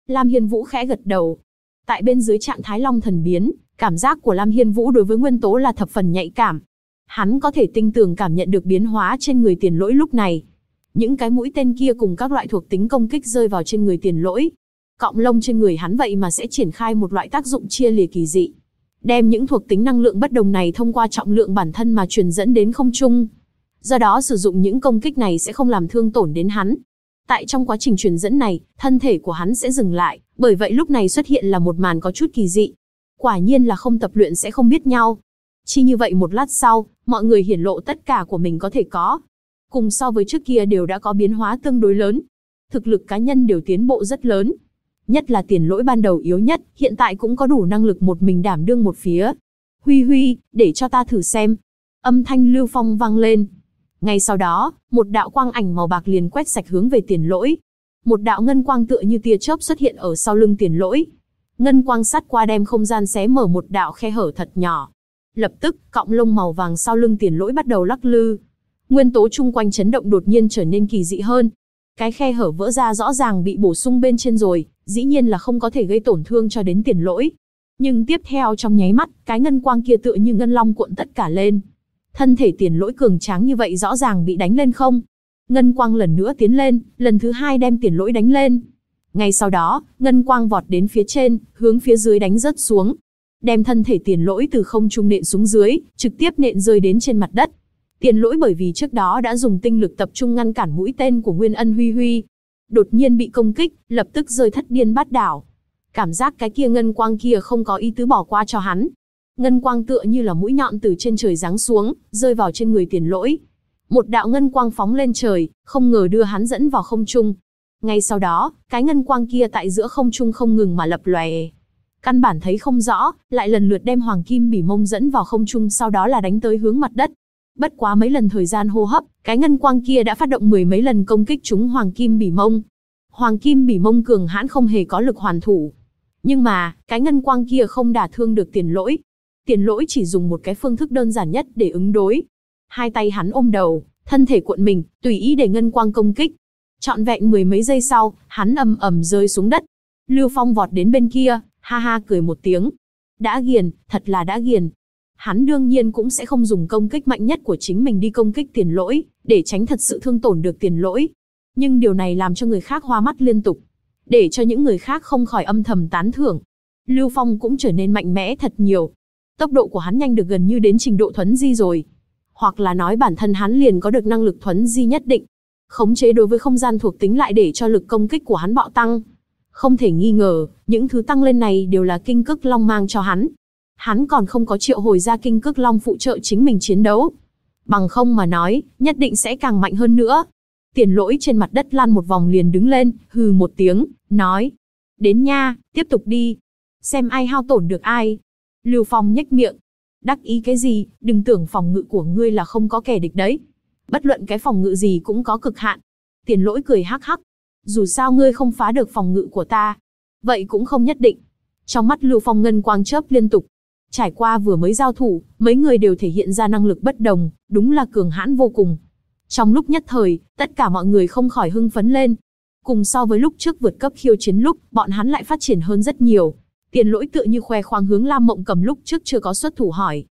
Lam Hiên Vũ khẽ gật đầu. Tại bên dưới trạng thái long thần biến, cảm giác của Lam Hiên Vũ đối với nguyên tố là thập phần nhạy cảm. Hắn có thể tinh tường cảm nhận được biến hóa trên người Tiền Lỗi lúc này. Những cái mũi tên kia cùng các loại thuộc tính công kích rơi vào trên người Tiền Lỗi. Cọng lông trên người hắn vậy mà sẽ triển khai một loại tác dụng chia lìa kỳ dị. Đem những thuộc tính năng lượng bất đồng này thông qua trọng lượng bản thân mà truyền dẫn đến không trung. Do đó sử dụng những công kích này sẽ không làm thương tổn đến hắn. Tại trong quá trình truyền dẫn này, thân thể của hắn sẽ dừng lại, bởi vậy lúc này xuất hiện là một màn có chút kỳ dị. Quả nhiên là không tập luyện sẽ không biết nhau. Chỉ như vậy một lát sau, mọi người hiển lộ tất cả của mình có thể có. Cùng so với trước kia đều đã có biến hóa tương đối lớn. Thực lực cá nhân đều tiến bộ rất lớn. Nhất là Tiền Lỗi ban đầu yếu nhất, hiện tại cũng có đủ năng lực một mình đảm đương một phía. Huy Huy, để cho ta thử xem. Âm thanh Lưu Phong vang lên. Ngay sau đó, một đạo quang ảnh màu bạc liền quét sạch hướng về Tiền Lỗi. Một đạo ngân quang tựa như tia chớp xuất hiện ở sau lưng Tiền Lỗi. Ngân quang sát qua đem không gian xé mở một đạo khe hở thật nhỏ. Lập tức, cọng lông màu vàng sau lưng Tiền Lỗi bắt đầu lắc lư. Nguyên tố chung quanh chấn động đột nhiên trở nên kỳ dị hơn. Cái khe hở vỡ ra rõ ràng bị bổ sung bên trên rồi, dĩ nhiên là không có thể gây tổn thương cho đến Tiền Lỗi. Nhưng tiếp theo trong nháy mắt, cái ngân quang kia tựa như ngân long cuộn tất cả lên. Thân thể Tiền Lỗi cường tráng như vậy rõ ràng bị đánh lên không. Ngân quang lần nữa tiến lên, lần thứ hai đem Tiền Lỗi đánh lên. Ngay sau đó, ngân quang vọt đến phía trên, hướng phía dưới đánh rớt xuống. Đem thân thể Tiền Lỗi từ không trung nện xuống dưới, trực tiếp nện rơi đến trên mặt đất. Tiền Lỗi bởi vì trước đó đã dùng tinh lực tập trung ngăn cản mũi tên của Nguyên Ân Huy Huy. Đột nhiên bị công kích, lập tức rơi thất điên bát đảo. Cảm giác cái kia ngân quang kia không có ý tứ bỏ qua cho hắn. Ngân quang tựa như là mũi nhọn từ trên trời giáng xuống, rơi vào trên người Tiền Lỗi. Một đạo ngân quang phóng lên trời, không ngờ đưa hắn dẫn vào không trung. Ngay sau đó, cái ngân quang kia tại giữa không trung không ngừng mà lập lòe. Căn bản thấy không rõ, lại lần lượt đem Hoàng Kim Bỉ Mông dẫn vào không trung, sau đó là đánh tới hướng mặt đất. Bất quá mấy lần thời gian hô hấp, cái ngân quang kia đã phát động mười mấy lần công kích trúng Hoàng Kim Bỉ Mông. Hoàng Kim Bỉ Mông cường hãn không hề có lực hoàn thủ. Nhưng mà, cái ngân quang kia không đả thương được Tiền Lỗi. Tiền Lỗi chỉ dùng một cái phương thức đơn giản nhất để ứng đối. Hai tay hắn ôm đầu, thân thể cuộn mình, tùy ý để ngân quang công kích. Trọn vẹn mười mấy giây sau, hắn ầm ầm rơi xuống đất. Lưu Phong vọt đến bên kia, ha ha cười một tiếng. Đã ghiền, thật là đã ghiền. Hắn đương nhiên cũng sẽ không dùng công kích mạnh nhất của chính mình đi công kích Tiền Lỗi, để tránh thật sự thương tổn được Tiền Lỗi. Nhưng điều này làm cho người khác hoa mắt liên tục, để cho những người khác không khỏi âm thầm tán thưởng. Lưu Phong cũng trở nên mạnh mẽ thật nhiều. Tốc độ của hắn nhanh được gần như đến trình độ thuấn di rồi. Hoặc là nói bản thân hắn liền có được năng lực thuấn di nhất định. Khống chế đối với không gian thuộc tính lại để cho lực công kích của hắn bạo tăng. Không thể nghi ngờ, những thứ tăng lên này đều là Kinh Cức Long mang cho hắn. Hắn còn không có triệu hồi ra Kinh Cức Long phụ trợ chính mình chiến đấu. Bằng không mà nói, nhất định sẽ càng mạnh hơn nữa. Tiền Lỗi trên mặt đất lăn một vòng liền đứng lên, hừ một tiếng, nói. Đến nha, tiếp tục đi. Xem ai hao tổn được ai. Lưu Phong nhếch miệng. Đắc ý cái gì, đừng tưởng phòng ngự của ngươi là không có kẻ địch đấy. Bất luận cái phòng ngự gì cũng có cực hạn. Tiền Lỗi cười hắc hắc. Dù sao ngươi không phá được phòng ngự của ta. Vậy cũng không nhất định. Trong mắt Lưu Phong ngân quang chớp liên tục. Trải qua vừa mới giao thủ, mấy người đều thể hiện ra năng lực bất đồng, đúng là cường hãn vô cùng. Trong lúc nhất thời, tất cả mọi người không khỏi hưng phấn lên. Cùng so với lúc trước vượt cấp khiêu chiến lúc, bọn hắn lại phát triển hơn rất nhiều. Tiền Lỗi tựa như khoe khoang hướng Lam Mộng Cầm lúc trước chưa có xuất thủ hỏi.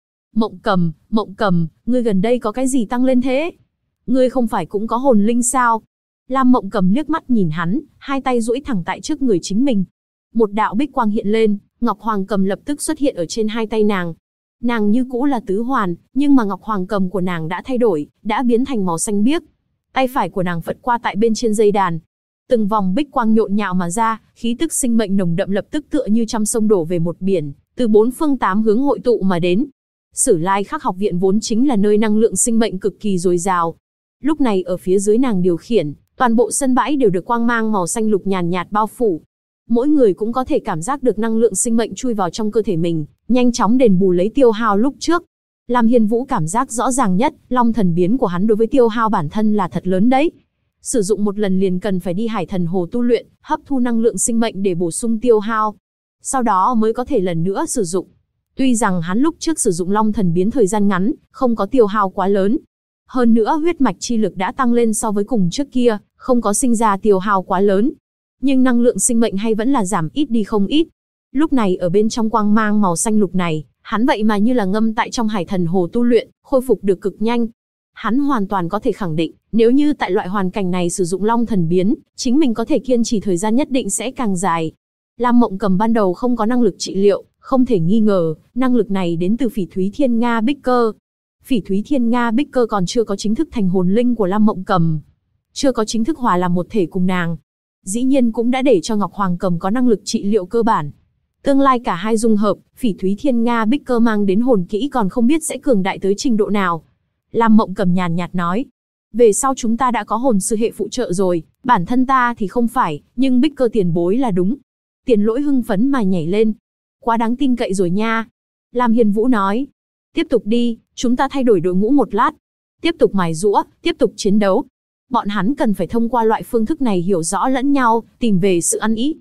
Mộng Cầm, ngươi gần đây có cái gì tăng lên thế? Ngươi không phải cũng có hồn linh sao? Lam Mộng Cầm liếc mắt nhìn hắn, hai tay duỗi thẳng tại trước người chính mình. Một đạo bích quang hiện lên, Ngọc Hoàng Cầm lập tức xuất hiện ở trên hai tay nàng. Nàng như cũ là tứ hoàn, nhưng mà Ngọc Hoàng Cầm của nàng đã thay đổi, đã biến thành màu xanh biếc. Tay phải của nàng phật qua tại bên trên dây đàn. Từng vòng bích quang nhộn nhạo mà ra, khí tức sinh mệnh nồng đậm lập tức tựa như trăm sông đổ về một biển, từ bốn phương tám hướng hội tụ mà đến. Sử Lai Khắc học viện vốn chính là nơi năng lượng sinh mệnh cực kỳ dồi dào. Lúc này ở phía dưới nàng điều khiển, toàn bộ sân bãi đều được quang mang màu xanh lục nhàn nhạt bao phủ. Mỗi người cũng có thể cảm giác được năng lượng sinh mệnh chui vào trong cơ thể mình, nhanh chóng đền bù lấy tiêu hao lúc trước. Lam Hiên Vũ cảm giác rõ ràng nhất, long thần biến của hắn đối với tiêu hao bản thân là thật lớn đấy. Sử dụng một lần liền cần phải đi Hải Thần Hồ tu luyện, hấp thu năng lượng sinh mệnh để bổ sung tiêu hao. Sau đó mới có thể lần nữa sử dụng. Tuy rằng hắn lúc trước sử dụng long thần biến thời gian ngắn, không có tiêu hao quá lớn. Hơn nữa huyết mạch chi lực đã tăng lên so với cùng trước kia, không có sinh ra tiêu hao quá lớn. nhưng năng lượng sinh mệnh hay vẫn là giảm ít đi không ít. Lúc này ở bên trong quang mang màu xanh lục này, hắn vậy mà như là ngâm tại trong hải thần hồ tu luyện, khôi phục được cực nhanh. Hắn hoàn toàn có thể khẳng định, nếu như tại loại hoàn cảnh này sử dụng Long Thần Biến, chính mình có thể kiên trì thời gian nhất định sẽ càng dài. Lam Mộng Cầm ban đầu không có năng lực trị liệu, không thể nghi ngờ, năng lực này đến từ Phỉ Thúy Thiên Nga Bích Cơ. Phỉ Thúy Thiên Nga Bích Cơ còn chưa có chính thức thành hồn linh của Lam Mộng Cầm, chưa có chính thức hòa làm một thể cùng nàng. Dĩ nhiên cũng đã để cho Ngọc Hoàng Cầm có năng lực trị liệu cơ bản. Tương lai cả hai dung hợp, Phỉ Thúy Thiên Nga Bích Cơ mang đến hồn kỹ còn không biết sẽ cường đại tới trình độ nào. Lam Mộng Cầm nhàn nhạt nói, về sau chúng ta đã có hồn sư hệ phụ trợ rồi, bản thân ta thì không phải, nhưng Bích Cơ tiền bối là đúng. Tiền Lỗi hưng phấn mà nhảy lên. Quá đáng tin cậy rồi nha. Lam Hiên Vũ nói, tiếp tục đi, chúng ta thay đổi đội ngũ một lát. Tiếp tục mài giũa, tiếp tục chiến đấu. Bọn hắn cần phải thông qua loại phương thức này hiểu rõ lẫn nhau, tìm về sự ăn ý.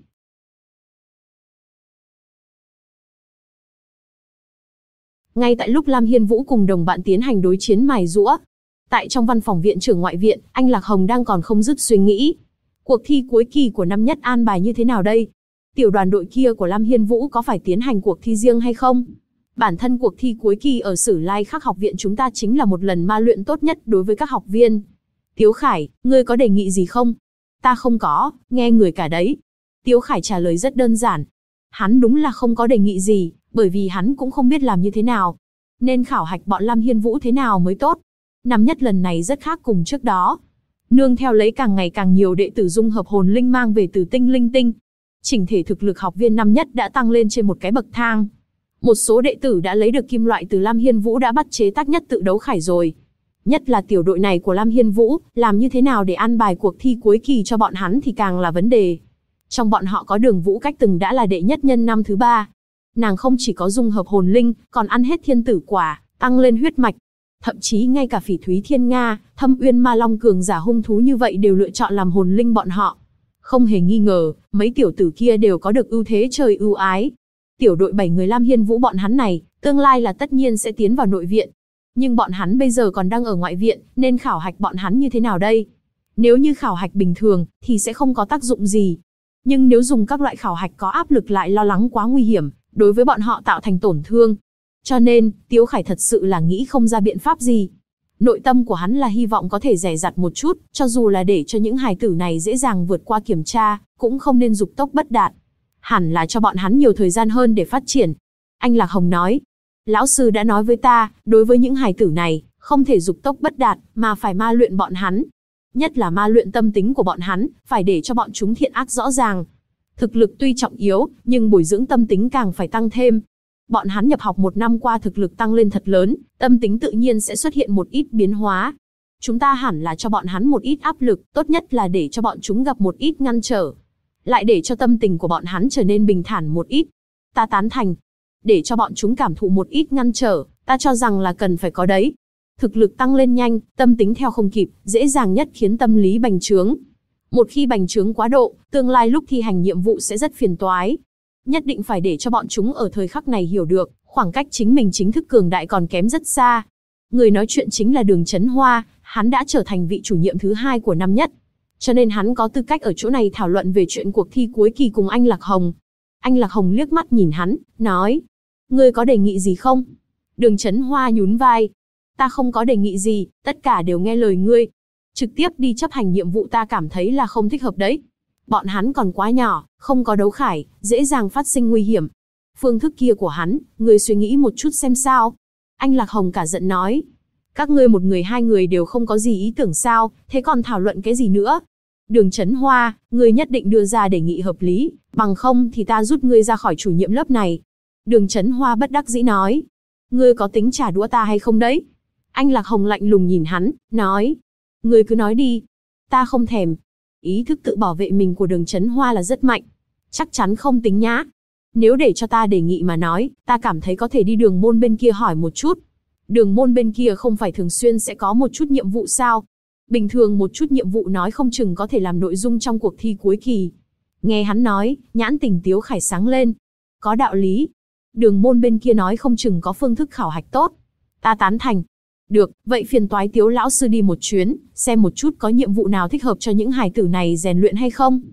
Ngay tại lúc Lam Hiên Vũ cùng đồng bạn tiến hành đối chiến mài giũa, tại trong văn phòng viện trưởng ngoại viện, anh Lạc Hồng đang còn không dứt suy nghĩ. Cuộc thi cuối kỳ của năm nhất an bài như thế nào đây? Tiểu đoàn đội kia của Lam Hiên Vũ có phải tiến hành cuộc thi riêng hay không? Bản thân cuộc thi cuối kỳ ở Sử Lai Khắc học viện chúng ta chính là một lần ma luyện tốt nhất đối với các học viên. Tiếu Khải, ngươi có đề nghị gì không? Ta không có, nghe người cả đấy. Tiếu Khải trả lời rất đơn giản. Hắn đúng là không có đề nghị gì, bởi vì hắn cũng không biết làm như thế nào. Nên khảo hạch bọn Lam Hiên Vũ thế nào mới tốt. Năm nhất lần này rất khác cùng trước đó. Nương theo lấy càng ngày càng nhiều đệ tử dung hợp hồn linh mang về từ tinh linh tinh. Chỉnh thể thực lực học viên năm nhất đã tăng lên trên một cái bậc thang. Một số đệ tử đã lấy được kim loại từ Lam Hiên Vũ đã bắt chế tác nhất tự đấu khải rồi. Nhất là tiểu đội này của Lam Hiên Vũ, làm như thế nào để an bài cuộc thi cuối kỳ cho bọn hắn thì càng là vấn đề. Trong bọn họ có Đường Vũ Cách từng đã là đệ nhất nhân năm thứ 3. Nàng không chỉ có dung hợp hồn linh, còn ăn hết thiên tử quả, tăng lên huyết mạch. Thậm chí ngay cả Phỉ Thúy Thiên Nga, Thâm Uyên Ma Long cường giả hung thú như vậy đều lựa chọn làm hồn linh bọn họ. Không hề nghi ngờ, mấy tiểu tử kia đều có được ưu thế trời ưu ái. Tiểu đội 7 người Lam Hiên Vũ bọn hắn này, tương lai là tất nhiên sẽ tiến vào nội viện. Nhưng bọn hắn bây giờ còn đang ở ngoại viện, nên khảo hạch bọn hắn như thế nào đây? Nếu như khảo hạch bình thường, thì sẽ không có tác dụng gì. Nhưng nếu dùng các loại khảo hạch có áp lực lại lo lắng quá nguy hiểm, đối với bọn họ tạo thành tổn thương. Cho nên, Tiếu Khải thật sự là nghĩ không ra biện pháp gì. Nội tâm của hắn là hy vọng có thể dè dặt một chút, cho dù là để cho những hài tử này dễ dàng vượt qua kiểm tra, cũng không nên dục tốc bất đạt. Hẳn là cho bọn hắn nhiều thời gian hơn để phát triển. Anh Lạc Hồng nói, lão sư đã nói với ta, đối với những hài tử này, không thể dục tốc bất đạt, mà phải ma luyện bọn hắn. Nhất là ma luyện tâm tính của bọn hắn, phải để cho bọn chúng thiện ác rõ ràng. Thực lực tuy trọng yếu, nhưng bồi dưỡng tâm tính càng phải tăng thêm. Bọn hắn nhập học 1 năm qua thực lực tăng lên thật lớn, tâm tính tự nhiên sẽ xuất hiện một ít biến hóa. Chúng ta hẳn là cho bọn hắn một ít áp lực, tốt nhất là để cho bọn chúng gặp một ít ngăn trở. Lại để cho tâm tình của bọn hắn trở nên bình thản một ít. Ta tán thành. Để cho bọn chúng cảm thụ một ít ngăn trở, ta cho rằng là cần phải có đấy. Thực lực tăng lên nhanh, tâm tính theo không kịp, dễ dàng nhất khiến tâm lý bành trướng. Một khi bành trướng quá độ, tương lai lúc thi hành nhiệm vụ sẽ rất phiền toái. Nhất định phải để cho bọn chúng ở thời khắc này hiểu được, khoảng cách chính mình chính thức cường đại còn kém rất xa. Người nói chuyện chính là Đường Chấn Hoa, hắn đã trở thành vị chủ nhiệm thứ 2 của năm nhất. Cho nên hắn có tư cách ở chỗ này thảo luận về chuyện cuộc thi cuối kỳ cùng anh Lạc Hồng. Anh Lạc Hồng liếc mắt nhìn hắn, nói, ngươi có đề nghị gì không? Đường Chấn Hoa nhún vai, ta không có đề nghị gì, tất cả đều nghe lời ngươi. Trực tiếp đi chấp hành nhiệm vụ ta cảm thấy là không thích hợp đấy. Bọn hắn còn quá nhỏ, không có đấu khải, dễ dàng phát sinh nguy hiểm. Phương thức kia của hắn, ngươi suy nghĩ một chút xem sao. Anh Lạc Hồng cả giận nói, các ngươi một người 2 người đều không có gì ý tưởng sao, thế còn thảo luận cái gì nữa? Đường Chấn Hoa, ngươi nhất định đưa ra đề nghị hợp lý, bằng không thì ta rút ngươi ra khỏi chủ nhiệm lớp này. Đường Chấn Hoa bất đắc dĩ nói, ngươi có tính trả đũa ta hay không đấy? Anh Lạc Hồng lạnh lùng nhìn hắn, nói, ngươi cứ nói đi, ta không thèm. Ý thức tự bảo vệ mình của Đường Chấn Hoa là rất mạnh, chắc chắn không tính nhá. Nếu để cho ta đề nghị mà nói, ta cảm thấy có thể đi Đường môn bên kia hỏi một chút. Đường môn bên kia không phải thường xuyên sẽ có một chút nhiệm vụ sao? Bình thường một chút nhiệm vụ nói không chừng có thể làm nội dung trong cuộc thi cuối kỳ. Nghe hắn nói, nhãn tình Tiếu Khải sáng lên. Có đạo lý. Đường môn bên kia nói không chừng có phương thức khảo hạch tốt. Ta tán thành. Được, vậy phiền toái Tiếu lão sư đi một chuyến, xem một chút có nhiệm vụ nào thích hợp cho những hài tử này rèn luyện hay không.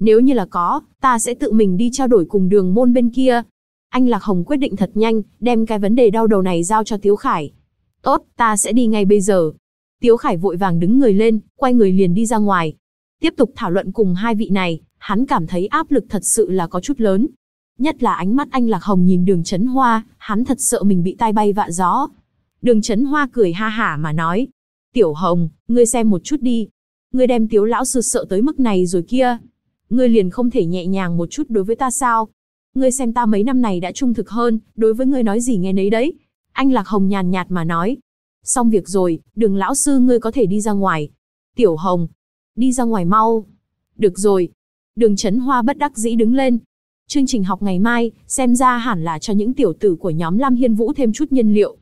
Nếu như là có, ta sẽ tự mình đi trao đổi cùng Đường môn bên kia. Anh Lạc Hồng quyết định thật nhanh, đem cái vấn đề đau đầu này giao cho Tiếu Khải. Tốt, ta sẽ đi ngay bây giờ. Tiếu Khải vội vàng đứng người lên, quay người liền đi ra ngoài. Tiếp tục thảo luận cùng hai vị này, hắn cảm thấy áp lực thật sự là có chút lớn. Nhất là ánh mắt anh Lạc Hồng nhìn Đường Chấn Hoa, hắn thật sợ mình bị tai bay vạ gió. Đường Chấn Hoa cười ha hả mà nói. Tiểu Hồng, ngươi xem một chút đi. Ngươi đem Tiếu lão sư sợ tới mức này rồi kia. Ngươi liền không thể nhẹ nhàng một chút đối với ta sao? Ngươi xem ta mấy năm này đã trung thực hơn, đối với ngươi nói gì nghe nấy đấy. Anh Lạc Hồng nhàn nhạt mà nói. Xong việc rồi, Đường lão sư ngươi có thể đi ra ngoài. Tiểu Hồng, đi ra ngoài mau. Được rồi. Đường Chấn Hoa bất đắc dĩ đứng lên. Chương trình học ngày mai, xem ra hẳn là cho những tiểu tử của nhóm Lam Hiên Vũ thêm chút nhiên liệu.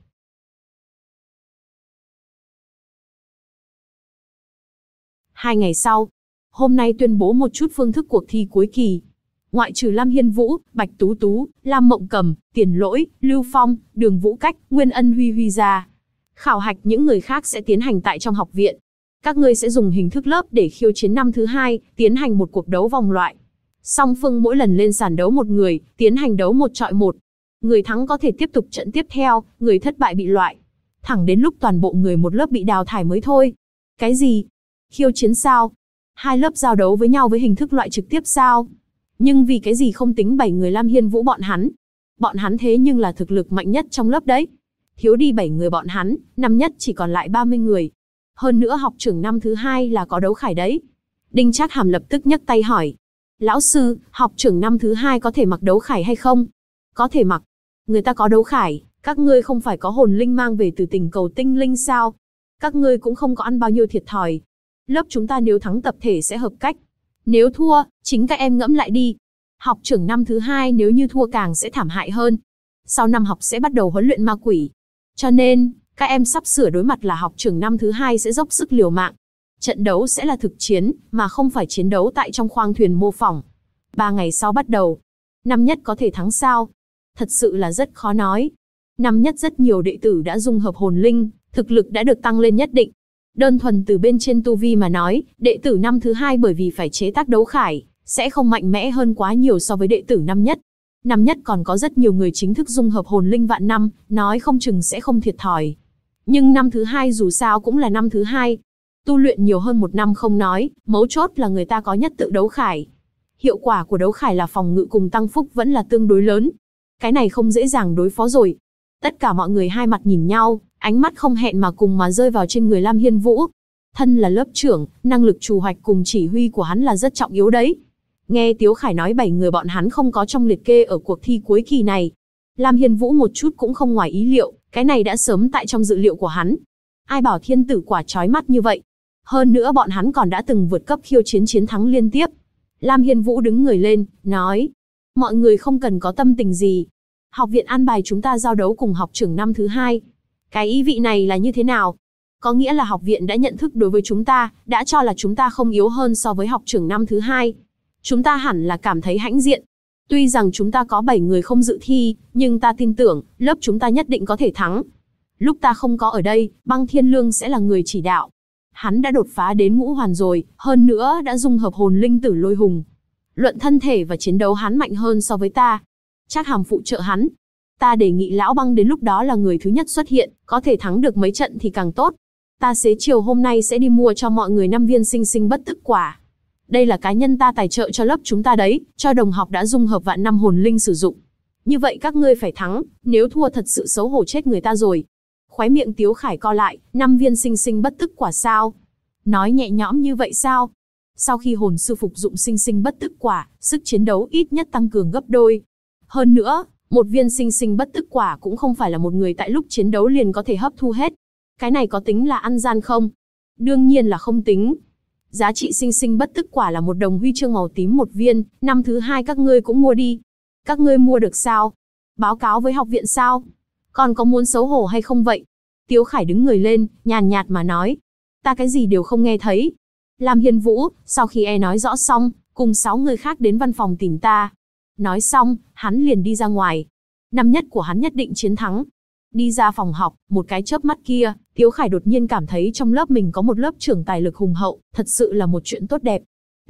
2 ngày sau, hôm nay tuyên bố một chút phương thức cuộc thi cuối kỳ. Ngoại trừ Lam Hiên Vũ, Bạch Tú Tú, Lam Mộng Cầm, Tiền Lỗi, Lưu Phong, Đường Vũ Cách, Nguyên Ân Huy Huy ra. Khảo hạch những người khác sẽ tiến hành tại trong học viện. Các ngươi sẽ dùng hình thức lớp để khiêu chiến năm thứ 2, tiến hành một cuộc đấu vòng loại. Song phương mỗi lần lên sàn đấu một người, tiến hành đấu 1 chọi 1. Người thắng có thể tiếp tục trận tiếp theo, người thất bại bị loại. Thẳng đến lúc toàn bộ người một lớp bị đào thải mới thôi. Cái gì? Khiêu chiến sao? Hai lớp giao đấu với nhau với hình thức loại trực tiếp sao? Nhưng vì cái gì không tính 7 người Lam Hiên Vũ bọn hắn? Bọn hắn thế nhưng là thực lực mạnh nhất trong lớp đấy. Thiếu đi 7 người bọn hắn, năm nhất chỉ còn lại 30 người. Hơn nữa học trưởng năm thứ 2 là có đấu khải đấy. Đinh Trác Hàm lập tức nhấc tay hỏi. Lão sư, học trưởng năm thứ 2 có thể mặc đấu khải hay không? Có thể mặc. Người ta có đấu khải, các ngươi không phải có hồn linh mang về từ tình cầu tinh linh sao? Các ngươi cũng không có ăn bao nhiêu thiệt thòi. Lớp chúng ta nếu thắng tập thể sẽ hợp cách. Nếu thua, chính các em ngẫm lại đi. Học trưởng năm thứ 2 nếu như thua càng sẽ thảm hại hơn. Sau năm học sẽ bắt đầu huấn luyện ma quỷ. Cho nên, các em sắp sửa đối mặt là học trưởng năm thứ 2 sẽ dốc sức liều mạng. Trận đấu sẽ là thực chiến, mà không phải chiến đấu tại trong khoang thuyền mô phỏng. 3 ngày sau bắt đầu. Năm nhất có thể thắng sao? Thật sự là rất khó nói. Năm nhất rất nhiều đệ tử đã dung hợp hồn linh, thực lực đã được tăng lên nhất định. Đơn thuần từ bên trên tu vi mà nói, đệ tử năm thứ 2 bởi vì phải chế tác đấu khải, sẽ không mạnh mẽ hơn quá nhiều so với đệ tử năm nhất. Năm nhất còn có rất nhiều người chính thức dung hợp hồn linh vạn năm, nói không chừng sẽ không thiệt thòi. Nhưng năm thứ 2 dù sao cũng là năm thứ 2. Tu luyện nhiều hơn 1 năm không nói, mấu chốt là người ta có nhất tự đấu khải. Hiệu quả của đấu khải là phòng ngự cùng tăng phúc vẫn là tương đối lớn. Cái này không dễ dàng đối phó rồi. Tất cả mọi người hai mặt nhìn nhau, ánh mắt không hẹn mà cùng mà rơi vào trên người Lam Hiên Vũ. Thân là lớp trưởng, năng lực chủ hoạch cùng chỉ huy của hắn là rất trọng yếu đấy. Nghe Tiếu Khải nói 7 người bọn hắn không có trong liệt kê ở cuộc thi cuối kỳ này. Lam Hiên Vũ một chút cũng không ngoài ý liệu, cái này đã sớm tại trong dự liệu của hắn. Ai bảo thiên tử quả chói mắt như vậy. Hơn nữa bọn hắn còn đã từng vượt cấp khiêu chiến chiến thắng liên tiếp. Lam Hiên Vũ đứng người lên, nói. Mọi người không cần có tâm tình gì. Học viện an bài chúng ta giao đấu cùng học trưởng năm thứ 2. Cái ý vị này là như thế nào? Có nghĩa là học viện đã nhận thức đối với chúng ta, đã cho là chúng ta không yếu hơn so với học trưởng năm thứ 2. Chúng ta hẳn là cảm thấy hãnh diện. Tuy rằng chúng ta có 7 người không dự thi, nhưng ta tin tưởng, lớp chúng ta nhất định có thể thắng. Lúc ta không có ở đây, Băng Thiên Lương sẽ là người chỉ đạo. Hắn đã đột phá đến ngũ hoàn rồi, hơn nữa đã dung hợp hồn linh tử lôi hùng. Luận thân thể và chiến đấu hắn mạnh hơn so với ta. Trác Hàm phụ trợ hắn. Ta đề nghị Lão Băng đến lúc đó là người thứ nhất xuất hiện, có thể thắng được mấy trận thì càng tốt. Ta xế chiều hôm nay sẽ đi mua cho mọi người 5 viên sinh sinh bất tức quả. Đây là cá nhân ta tài trợ cho lớp chúng ta đấy, cho đồng học đã dung hợp vạn năm hồn linh sử dụng. Như vậy các ngươi phải thắng, nếu thua thật sự xấu hổ chết người ta rồi. Khóe miệng Tiếu Khải co lại, 5 viên sinh sinh bất tức quả sao? Nói nhẹ nhõm như vậy sao? Sau khi hồn sư phục dụng sinh sinh bất tức quả, sức chiến đấu ít nhất tăng cường gấp đôi. Hơn nữa, một viên sinh sinh bất tức quả cũng không phải là một người tại lúc chiến đấu liền có thể hấp thu hết. Cái này có tính là ăn gian không? Đương nhiên là không tính. Giá trị sinh sinh bất tức quả là 1 đồng huy chương màu tím 1 viên, năm thứ 2 các ngươi cũng mua đi. Các ngươi mua được sao? Báo cáo với học viện sao? Còn có muốn xấu hổ hay không vậy? Tiếu Khải đứng người lên, nhàn nhạt mà nói. Ta cái gì đều không nghe thấy. Lam Hiên Vũ, sau khi nói rõ xong, cùng 6 người khác đến văn phòng tìm ta. Nói xong, hắn liền đi ra ngoài. Năm nhất của hắn nhất định chiến thắng. Đi ra phòng học, một cái chớp mắt kia, Tiếu Khải đột nhiên cảm thấy trong lớp mình có một lớp trưởng tài lực hùng hậu, thật sự là một chuyện tốt đẹp.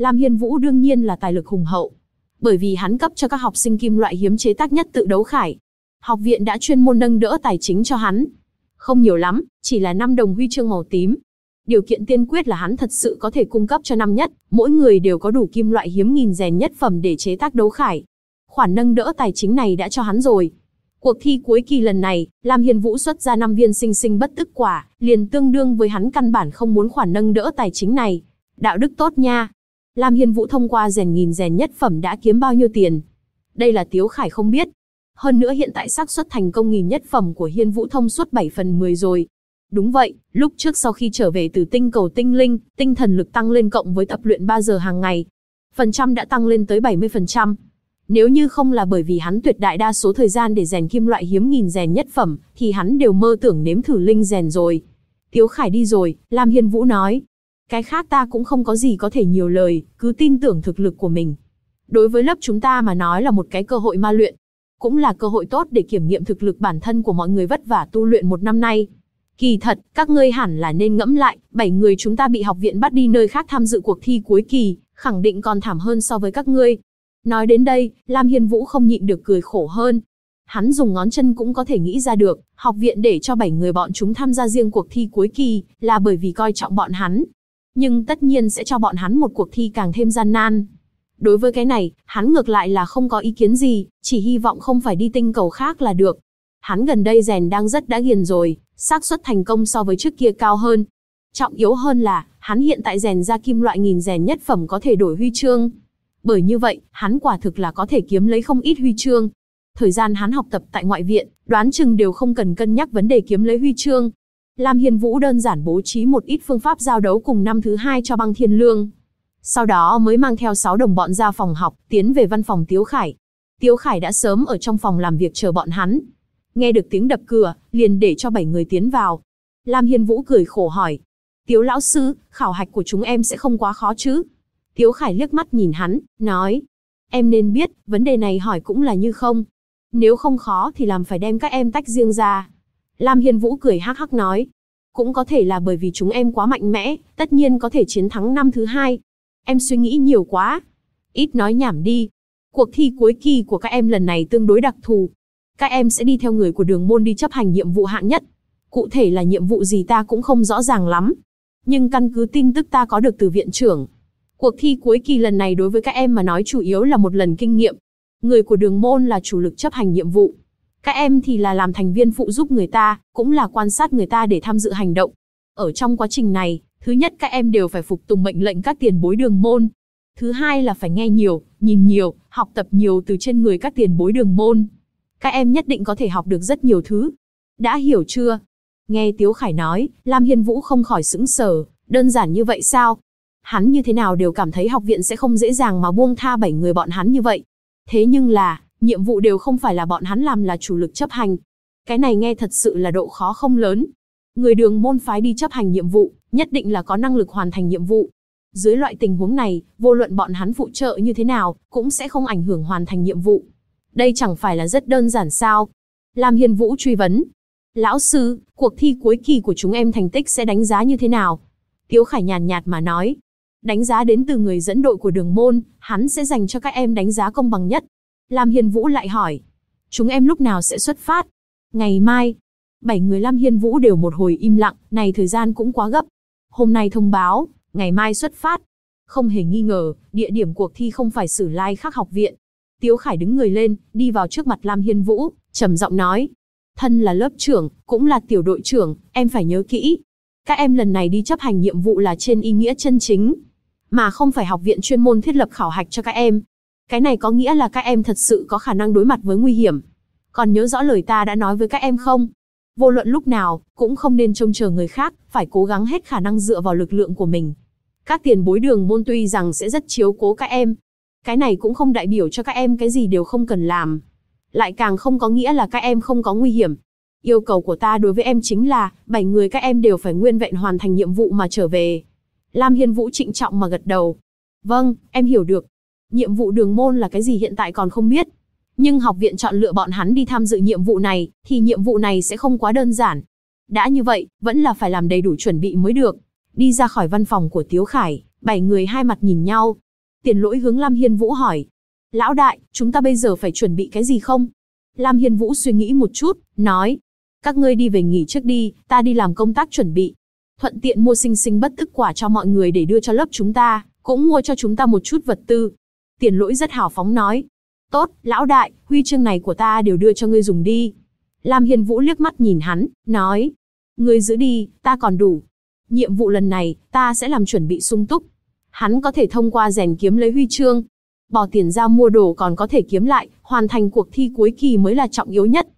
Lam Hiên Vũ đương nhiên là tài lực hùng hậu. Bởi vì hắn cấp cho các học sinh kim loại hiếm chế tác nhất tự đấu khải. Học viện đã chuyên môn nâng đỡ tài chính cho hắn. Không nhiều lắm, chỉ là 5 đồng huy chương màu tím. Điều kiện tiên quyết là hắn thật sự có thể cung cấp cho năm nhất, mỗi người đều có đủ kim loại hiếm nghìn rèn nhất phẩm để chế tác đấu khải. Khoản nâng đỡ tài chính này đã cho hắn rồi. Cuộc thi cuối kỳ lần này, Lam Hiên Vũ xuất ra 5 viên sinh sinh bất tức quả, liền tương đương với hắn căn bản không muốn khoản nâng đỡ tài chính này. Đạo đức tốt nha. Lam Hiên Vũ thông qua rèn nghìn rèn nhất phẩm đã kiếm bao nhiêu tiền? Đây là Tiếu Khải không biết. Hơn nữa hiện tại xác suất thành công nghìn nhất phẩm của Hiên Vũ thông suốt 7 phần 10 rồi. Đúng vậy, lúc trước sau khi trở về từ tinh cầu tinh linh, tinh thần lực tăng lên cộng với tập luyện 3 giờ hàng ngày. Phần trăm đã tăng lên tới 70%. Nếu như không là bởi vì hắn tuyệt đại đa số thời gian để rèn kim loại hiếm nghìn rèn nhất phẩm, thì hắn đều mơ tưởng nếm thử linh rèn rồi. Tiếu Khải đi rồi, Lam Hiên Vũ nói. Cái khác ta cũng không có gì có thể nhiều lời, cứ tin tưởng thực lực của mình. Đối với lớp chúng ta mà nói là một cái cơ hội ma luyện. Cũng là cơ hội tốt để kiểm nghiệm thực lực bản thân của mọi người vất vả tu luyện một năm nay. Kỳ thật, các ngươi hẳn là nên ngẫm lại, 7 người chúng ta bị học viện bắt đi nơi khác tham dự cuộc thi cuối kỳ, khẳng định còn thảm hơn so với các ngươi. Nói đến đây, Lam Hiên Vũ không nhịn được cười khổ hơn. Hắn dùng ngón chân cũng có thể nghĩ ra được, học viện để cho 7 người bọn chúng tham gia riêng cuộc thi cuối kỳ, là bởi vì coi trọng bọn hắn. Nhưng tất nhiên sẽ cho bọn hắn một cuộc thi càng thêm gian nan. Đối với cái này, hắn ngược lại là không có ý kiến gì, chỉ hy vọng không phải đi tinh cầu khác là được. Hắn gần đây rèn đang rất đã ghiền rồi, xác suất thành công so với trước kia cao hơn. Trọng yếu hơn là, hắn hiện tại rèn ra kim loại nghìn rèn nhất phẩm có thể đổi huy chương. Bởi như vậy, hắn quả thực là có thể kiếm lấy không ít huy chương. Thời gian hắn học tập tại ngoại viện, đoán chừng đều không cần cân nhắc vấn đề kiếm lấy huy chương. Lam Hiên Vũ đơn giản bố trí một ít phương pháp giao đấu cùng năm thứ 2 cho Băng Thiên Lương. Sau đó mới mang theo 6 đồng bọn ra phòng học, tiến về văn phòng Tiếu Khải. Tiếu Khải đã sớm ở trong phòng làm việc chờ bọn hắn. Nghe được tiếng đập cửa, liền để cho 7 người tiến vào. Lam Hiên Vũ cười khổ hỏi. Tiếu lão sư, khảo hạch của chúng em sẽ không quá khó chứ? Tiếu Khải liếc mắt nhìn hắn, nói. Em nên biết, vấn đề này hỏi cũng là như không. Nếu không khó thì làm phải đem các em tách riêng ra. Lam Hiên Vũ cười hắc hắc nói. Cũng có thể là bởi vì chúng em quá mạnh mẽ, tất nhiên có thể chiến thắng năm thứ 2. Em suy nghĩ nhiều quá. Ít nói nhảm đi. Cuộc thi cuối kỳ của các em lần này tương đối đặc thù. Các em sẽ đi theo người của đường môn đi chấp hành nhiệm vụ hạng nhất. Cụ thể là nhiệm vụ gì ta cũng không rõ ràng lắm. Nhưng căn cứ tin tức ta có được từ viện trưởng. Cuộc thi cuối kỳ lần này đối với các em mà nói chủ yếu là một lần kinh nghiệm. Người của đường môn là chủ lực chấp hành nhiệm vụ. Các em thì là làm thành viên phụ giúp người ta, cũng là quan sát người ta để tham dự hành động. Ở trong quá trình này, thứ nhất các em đều phải phục tùng mệnh lệnh các tiền bối đường môn. Thứ hai là phải nghe nhiều, nhìn nhiều, học tập nhiều từ trên người các tiền bối đường môn. Các em nhất định có thể học được rất nhiều thứ. Đã hiểu chưa? Nghe Tiếu Khải nói, Lam Hiên Vũ không khỏi sững sờ, đơn giản như vậy sao? Hắn như thế nào đều cảm thấy học viện sẽ không dễ dàng mà buông tha 7 người bọn hắn như vậy. Thế nhưng là, nhiệm vụ đều không phải là bọn hắn làm là chủ lực chấp hành. Cái này nghe thật sự là độ khó không lớn. Người đường môn phái đi chấp hành nhiệm vụ, nhất định là có năng lực hoàn thành nhiệm vụ. Dưới loại tình huống này, vô luận bọn hắn phụ trợ như thế nào, cũng sẽ không ảnh hưởng hoàn thành nhiệm vụ. Đây chẳng phải là rất đơn giản sao? Lam Hiên Vũ truy vấn. Lão sư, cuộc thi cuối kỳ của chúng em thành tích sẽ đánh giá như thế nào? Tiếu Khải nhàn nhạt mà nói. Đánh giá đến từ người dẫn đội của đường môn, hắn sẽ dành cho các em đánh giá công bằng nhất. Lam Hiên Vũ lại hỏi. Chúng em lúc nào sẽ xuất phát? Ngày mai. 7 người Lam Hiên Vũ đều một hồi im lặng, này thời gian cũng quá gấp. Hôm nay thông báo, ngày mai xuất phát. Không hề nghi ngờ, địa điểm cuộc thi không phải Sử Lai Khắc học viện. Tiếu Khải đứng người lên, đi vào trước mặt Lam Hiên Vũ, trầm giọng nói. Thân là lớp trưởng, cũng là tiểu đội trưởng, em phải nhớ kỹ. Các em lần này đi chấp hành nhiệm vụ là trên ý nghĩa chân chính, mà không phải học viện chuyên môn thiết lập khảo hạch cho các em. Cái này có nghĩa là các em thật sự có khả năng đối mặt với nguy hiểm. Còn nhớ rõ lời ta đã nói với các em không? Vô luận lúc nào, cũng không nên trông chờ người khác, phải cố gắng hết khả năng dựa vào lực lượng của mình. Các tiền bối đường môn tuy rằng sẽ rất chiếu cố các em. Cái này cũng không đại biểu cho các em cái gì đều không cần làm. Lại càng không có nghĩa là các em không có nguy hiểm. Yêu cầu của ta đối với em chính là, 7 người các em đều phải nguyên vẹn hoàn thành nhiệm vụ mà trở về. Lam Hiên Vũ trịnh trọng mà gật đầu. Vâng, em hiểu được. Nhiệm vụ đường môn là cái gì hiện tại còn không biết. Nhưng học viện chọn lựa bọn hắn đi tham dự nhiệm vụ này, thì nhiệm vụ này sẽ không quá đơn giản. Đã như vậy, vẫn là phải làm đầy đủ chuẩn bị mới được. Đi ra khỏi văn phòng của Tiếu Khải, 7 người hai mặt nhìn nhau. Tiền Lỗi hướng Lam Hiên Vũ hỏi. Lão đại, chúng ta bây giờ phải chuẩn bị cái gì không? Lam Hiên Vũ suy nghĩ một chút, nói. Các ngươi đi về nghỉ trước đi, ta đi làm công tác chuẩn bị. Thuận tiện mua sinh sinh bất tức quả cho mọi người để đưa cho lớp chúng ta, cũng mua cho chúng ta một chút vật tư. Tiền Lỗi rất hào phóng nói. Tốt, lão đại, huy chương này của ta đều đưa cho ngươi dùng đi. Lam Hiên Vũ liếc mắt nhìn hắn, nói. Ngươi giữ đi, ta còn đủ. Nhiệm vụ lần này, ta sẽ làm chuẩn bị sung túc. Hắn có thể thông qua rèn kiếm lấy huy chương. Bỏ tiền ra mua đồ còn có thể kiếm lại, hoàn thành cuộc thi cuối kỳ mới là trọng yếu nhất.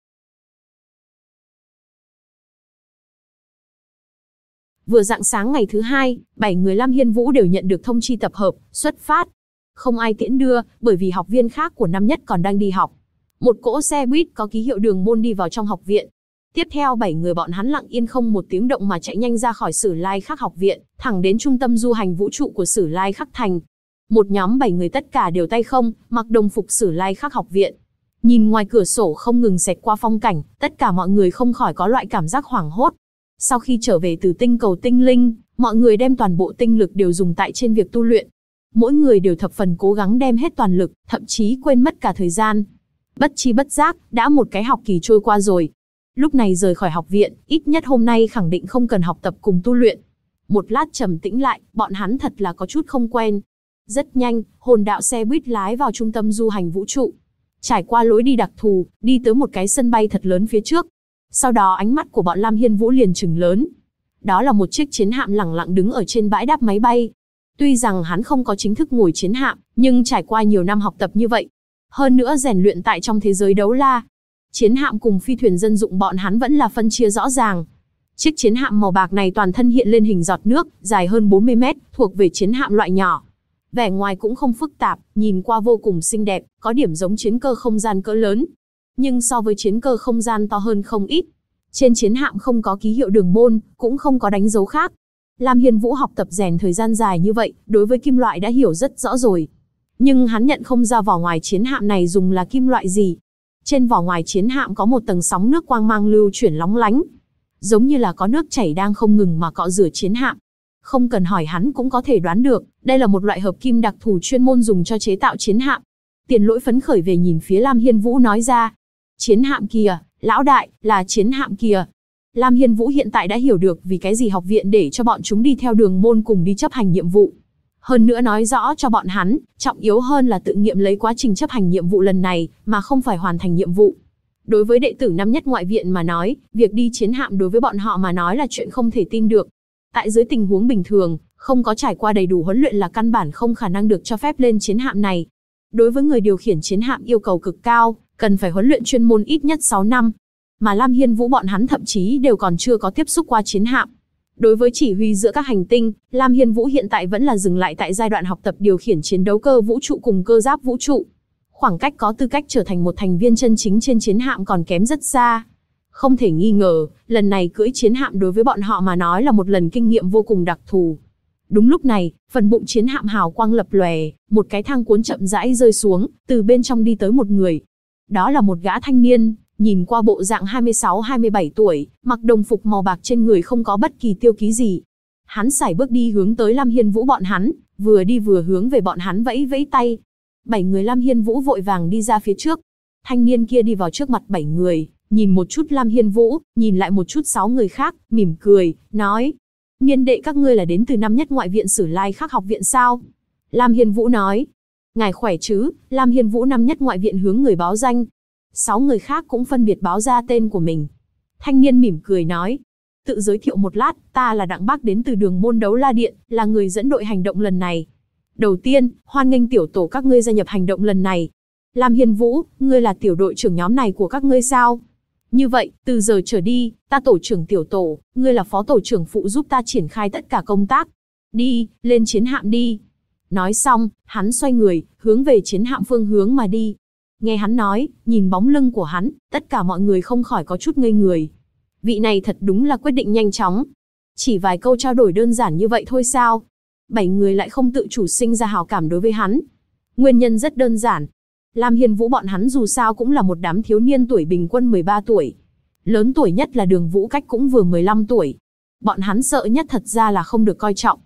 Vừa rạng sáng ngày thứ hai, 7 người Lam Hiên Vũ đều nhận được thông chi tập hợp, xuất phát. Không ai tiễn đưa, bởi vì học viên khác của năm nhất còn đang đi học. Một cỗ xe buýt có ký hiệu đường môn đi vào trong học viện. Tiếp theo 7 người bọn hắn lặng yên không một tiếng động mà chạy nhanh ra khỏi Sử Lai Khắc học viện, thẳng đến trung tâm du hành vũ trụ của Sử Lai Khắc thành. Một nhóm 7 người tất cả đều tay không, mặc đồng phục Sử Lai Khắc học viện. Nhìn ngoài cửa sổ không ngừng xẹt qua phong cảnh, tất cả mọi người không khỏi có loại cảm giác hoảng hốt. Sau khi trở về từ tinh cầu tinh linh, mọi người đem toàn bộ tinh lực đều dùng tại trên việc tu luyện. Mỗi người đều thập phần cố gắng đem hết toàn lực, thậm chí quên mất cả thời gian. Bất chi bất giác, đã một cái học kỳ trôi qua rồi. Lúc này rời khỏi học viện, ít nhất hôm nay khẳng định không cần học tập cùng tu luyện. Một lát trầm tĩnh lại, bọn hắn thật là có chút không quen. Rất nhanh, hồn đạo xe buýt lái vào trung tâm du hành vũ trụ. Trải qua lối đi đặc thù, đi tới một cái sân bay thật lớn phía trước. Sau đó ánh mắt của bọn Lam Hiên Vũ liền trừng lớn. Đó là một chiếc chiến hạm lẳng lặng đứng ở trên bãi đáp máy bay. Tuy rằng hắn không có chính thức ngồi chiến hạm, nhưng trải qua nhiều năm học tập như vậy, hơn nữa rèn luyện tại trong thế giới đấu la, chiến hạm cùng phi thuyền dân dụng bọn hắn vẫn là phân chia rõ ràng. Chiếc chiến hạm màu bạc này toàn thân hiện lên hình giọt nước, dài hơn 40 mét, thuộc về chiến hạm loại nhỏ. Vẻ ngoài cũng không phức tạp, nhìn qua vô cùng xinh đẹp, có điểm giống chiến cơ không gian cỡ lớn. Nhưng so với chiến cơ không gian to hơn không ít. Trên chiến hạm không có ký hiệu đường môn, cũng không có đánh dấu khác. Lam Hiên Vũ học tập rèn thời gian dài như vậy, đối với kim loại đã hiểu rất rõ rồi. Nhưng hắn nhận không ra vỏ ngoài chiến hạm này dùng là kim loại gì. Trên vỏ ngoài chiến hạm có một tầng sóng nước quang mang lưu chuyển lóng lánh. Giống như là có nước chảy đang không ngừng mà cọ rửa chiến hạm. Không cần hỏi hắn cũng có thể đoán được, đây là một loại hợp kim đặc thù chuyên môn dùng cho chế tạo chiến hạm. Tiền Lỗi phấn khởi về nhìn phía Lam Hiên Vũ nói ra. Chiến hạm kìa, lão đại, là chiến hạm kìa. Lam Hiên Vũ hiện tại đã hiểu được vì cái gì học viện để cho bọn chúng đi theo đường môn cùng đi chấp hành nhiệm vụ. Hơn nữa nói rõ cho bọn hắn, trọng yếu hơn là tự nghiệm lấy quá trình chấp hành nhiệm vụ lần này, mà không phải hoàn thành nhiệm vụ. Đối với đệ tử năm nhất ngoại viện mà nói, việc đi chiến hạm đối với bọn họ mà nói là chuyện không thể tin được. Tại dưới tình huống bình thường, không có trải qua đầy đủ huấn luyện là căn bản không khả năng được cho phép lên chiến hạm này. Đối với người điều khiển chiến hạm yêu cầu cực cao, cần phải huấn luyện chuyên môn ít nhất 6 năm. Mà Lam Hiên Vũ bọn hắn thậm chí đều còn chưa có tiếp xúc qua chiến hạm. Đối với chỉ huy giữa các hành tinh, Lam Hiên Vũ hiện tại vẫn là dừng lại tại giai đoạn học tập điều khiển chiến đấu cơ vũ trụ cùng cơ giáp vũ trụ. Khoảng cách có tư cách trở thành một thành viên chân chính trên chiến hạm còn kém rất xa. Không thể nghi ngờ, lần này cưỡi chiến hạm đối với bọn họ mà nói là một lần kinh nghiệm vô cùng đặc thù. Đúng lúc này, phần bụng chiến hạm hào quang lập lòe, một cái thang cuốn chậm rãi rơi xuống, từ bên trong đi tới một người. Đó là một gã thanh niên, nhìn qua bộ dạng 26-27 tuổi, mặc đồng phục màu bạc trên người không có bất kỳ tiêu ký gì. Hắn sải bước đi hướng tới Lam Hiên Vũ bọn hắn, vừa đi vừa hướng về bọn hắn vẫy vẫy tay. 7 người Lam Hiên Vũ vội vàng đi ra phía trước. Thanh niên kia đi vào trước mặt 7 người, nhìn một chút Lam Hiên Vũ, nhìn lại một chút 6 người khác, mỉm cười, nói. Niên đệ các ngươi là đến từ năm nhất ngoại viện Sử Lai Khắc học viện sao? Lam Hiên Vũ nói. Ngài khỏe chứ? Lam Hiên Vũ năm nhất ngoại viện hướng người báo danh. 6 người khác cũng phân biệt báo ra tên của mình. Thanh niên mỉm cười nói. Tự giới thiệu một lát, ta là Đặng Bác đến từ đường môn đấu la điện, là người dẫn đội hành động lần này. Đầu tiên, hoan nghênh tiểu tổ các ngươi gia nhập hành động lần này. Lam Hiên Vũ, ngươi là tiểu đội trưởng nhóm này của các ngươi sao? Như vậy, từ giờ trở đi, ta tổ trưởng tiểu tổ, ngươi là phó tổ trưởng phụ giúp ta triển khai tất cả công tác. Đi, lên chiến hạm đi. Nói xong, hắn xoay người, hướng về chiến hạm phương hướng mà đi. Nghe hắn nói, nhìn bóng lưng của hắn, tất cả mọi người không khỏi có chút ngây người. Vị này thật đúng là quyết định nhanh chóng. Chỉ vài câu trao đổi đơn giản như vậy thôi sao? 7 người lại không tự chủ sinh ra hảo cảm đối với hắn. Nguyên nhân rất đơn giản. Lam Hiên Vũ bọn hắn dù sao cũng là một đám thiếu niên tuổi bình quân 13 tuổi. Lớn tuổi nhất là Đường Vũ Cách cũng vừa 15 tuổi. Bọn hắn sợ nhất thật ra là không được coi trọng.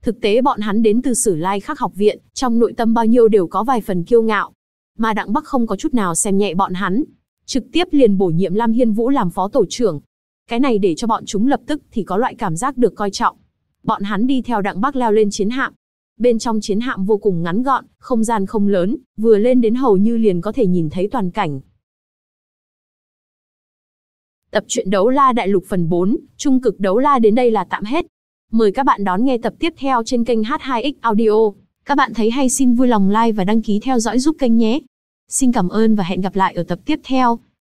Thực tế bọn hắn đến từ Sử Lai Khắc học viện, trong nội tâm bao nhiêu đều có vài phần kiêu ngạo. Mà Đặng Bắc không có chút nào xem nhẹ bọn hắn, trực tiếp liền bổ nhiệm Lam Hiên Vũ làm phó tổ trưởng. Cái này để cho bọn chúng lập tức thì có loại cảm giác được coi trọng. Bọn hắn đi theo Đặng Bắc leo lên chiến hạm. Bên trong chiến hạm vô cùng ngắn gọn, không gian không lớn, vừa lên đến hầu như liền có thể nhìn thấy toàn cảnh. Tập truyện Đấu La Đại Lục phần 4, Trung cực Đấu La đến đây là tạm hết. Mời các bạn đón nghe tập tiếp theo trên kênh H2X Audio. Các bạn thấy hay xin vui lòng like và đăng ký theo dõi giúp kênh nhé. Xin cảm ơn và hẹn gặp lại ở tập tiếp theo.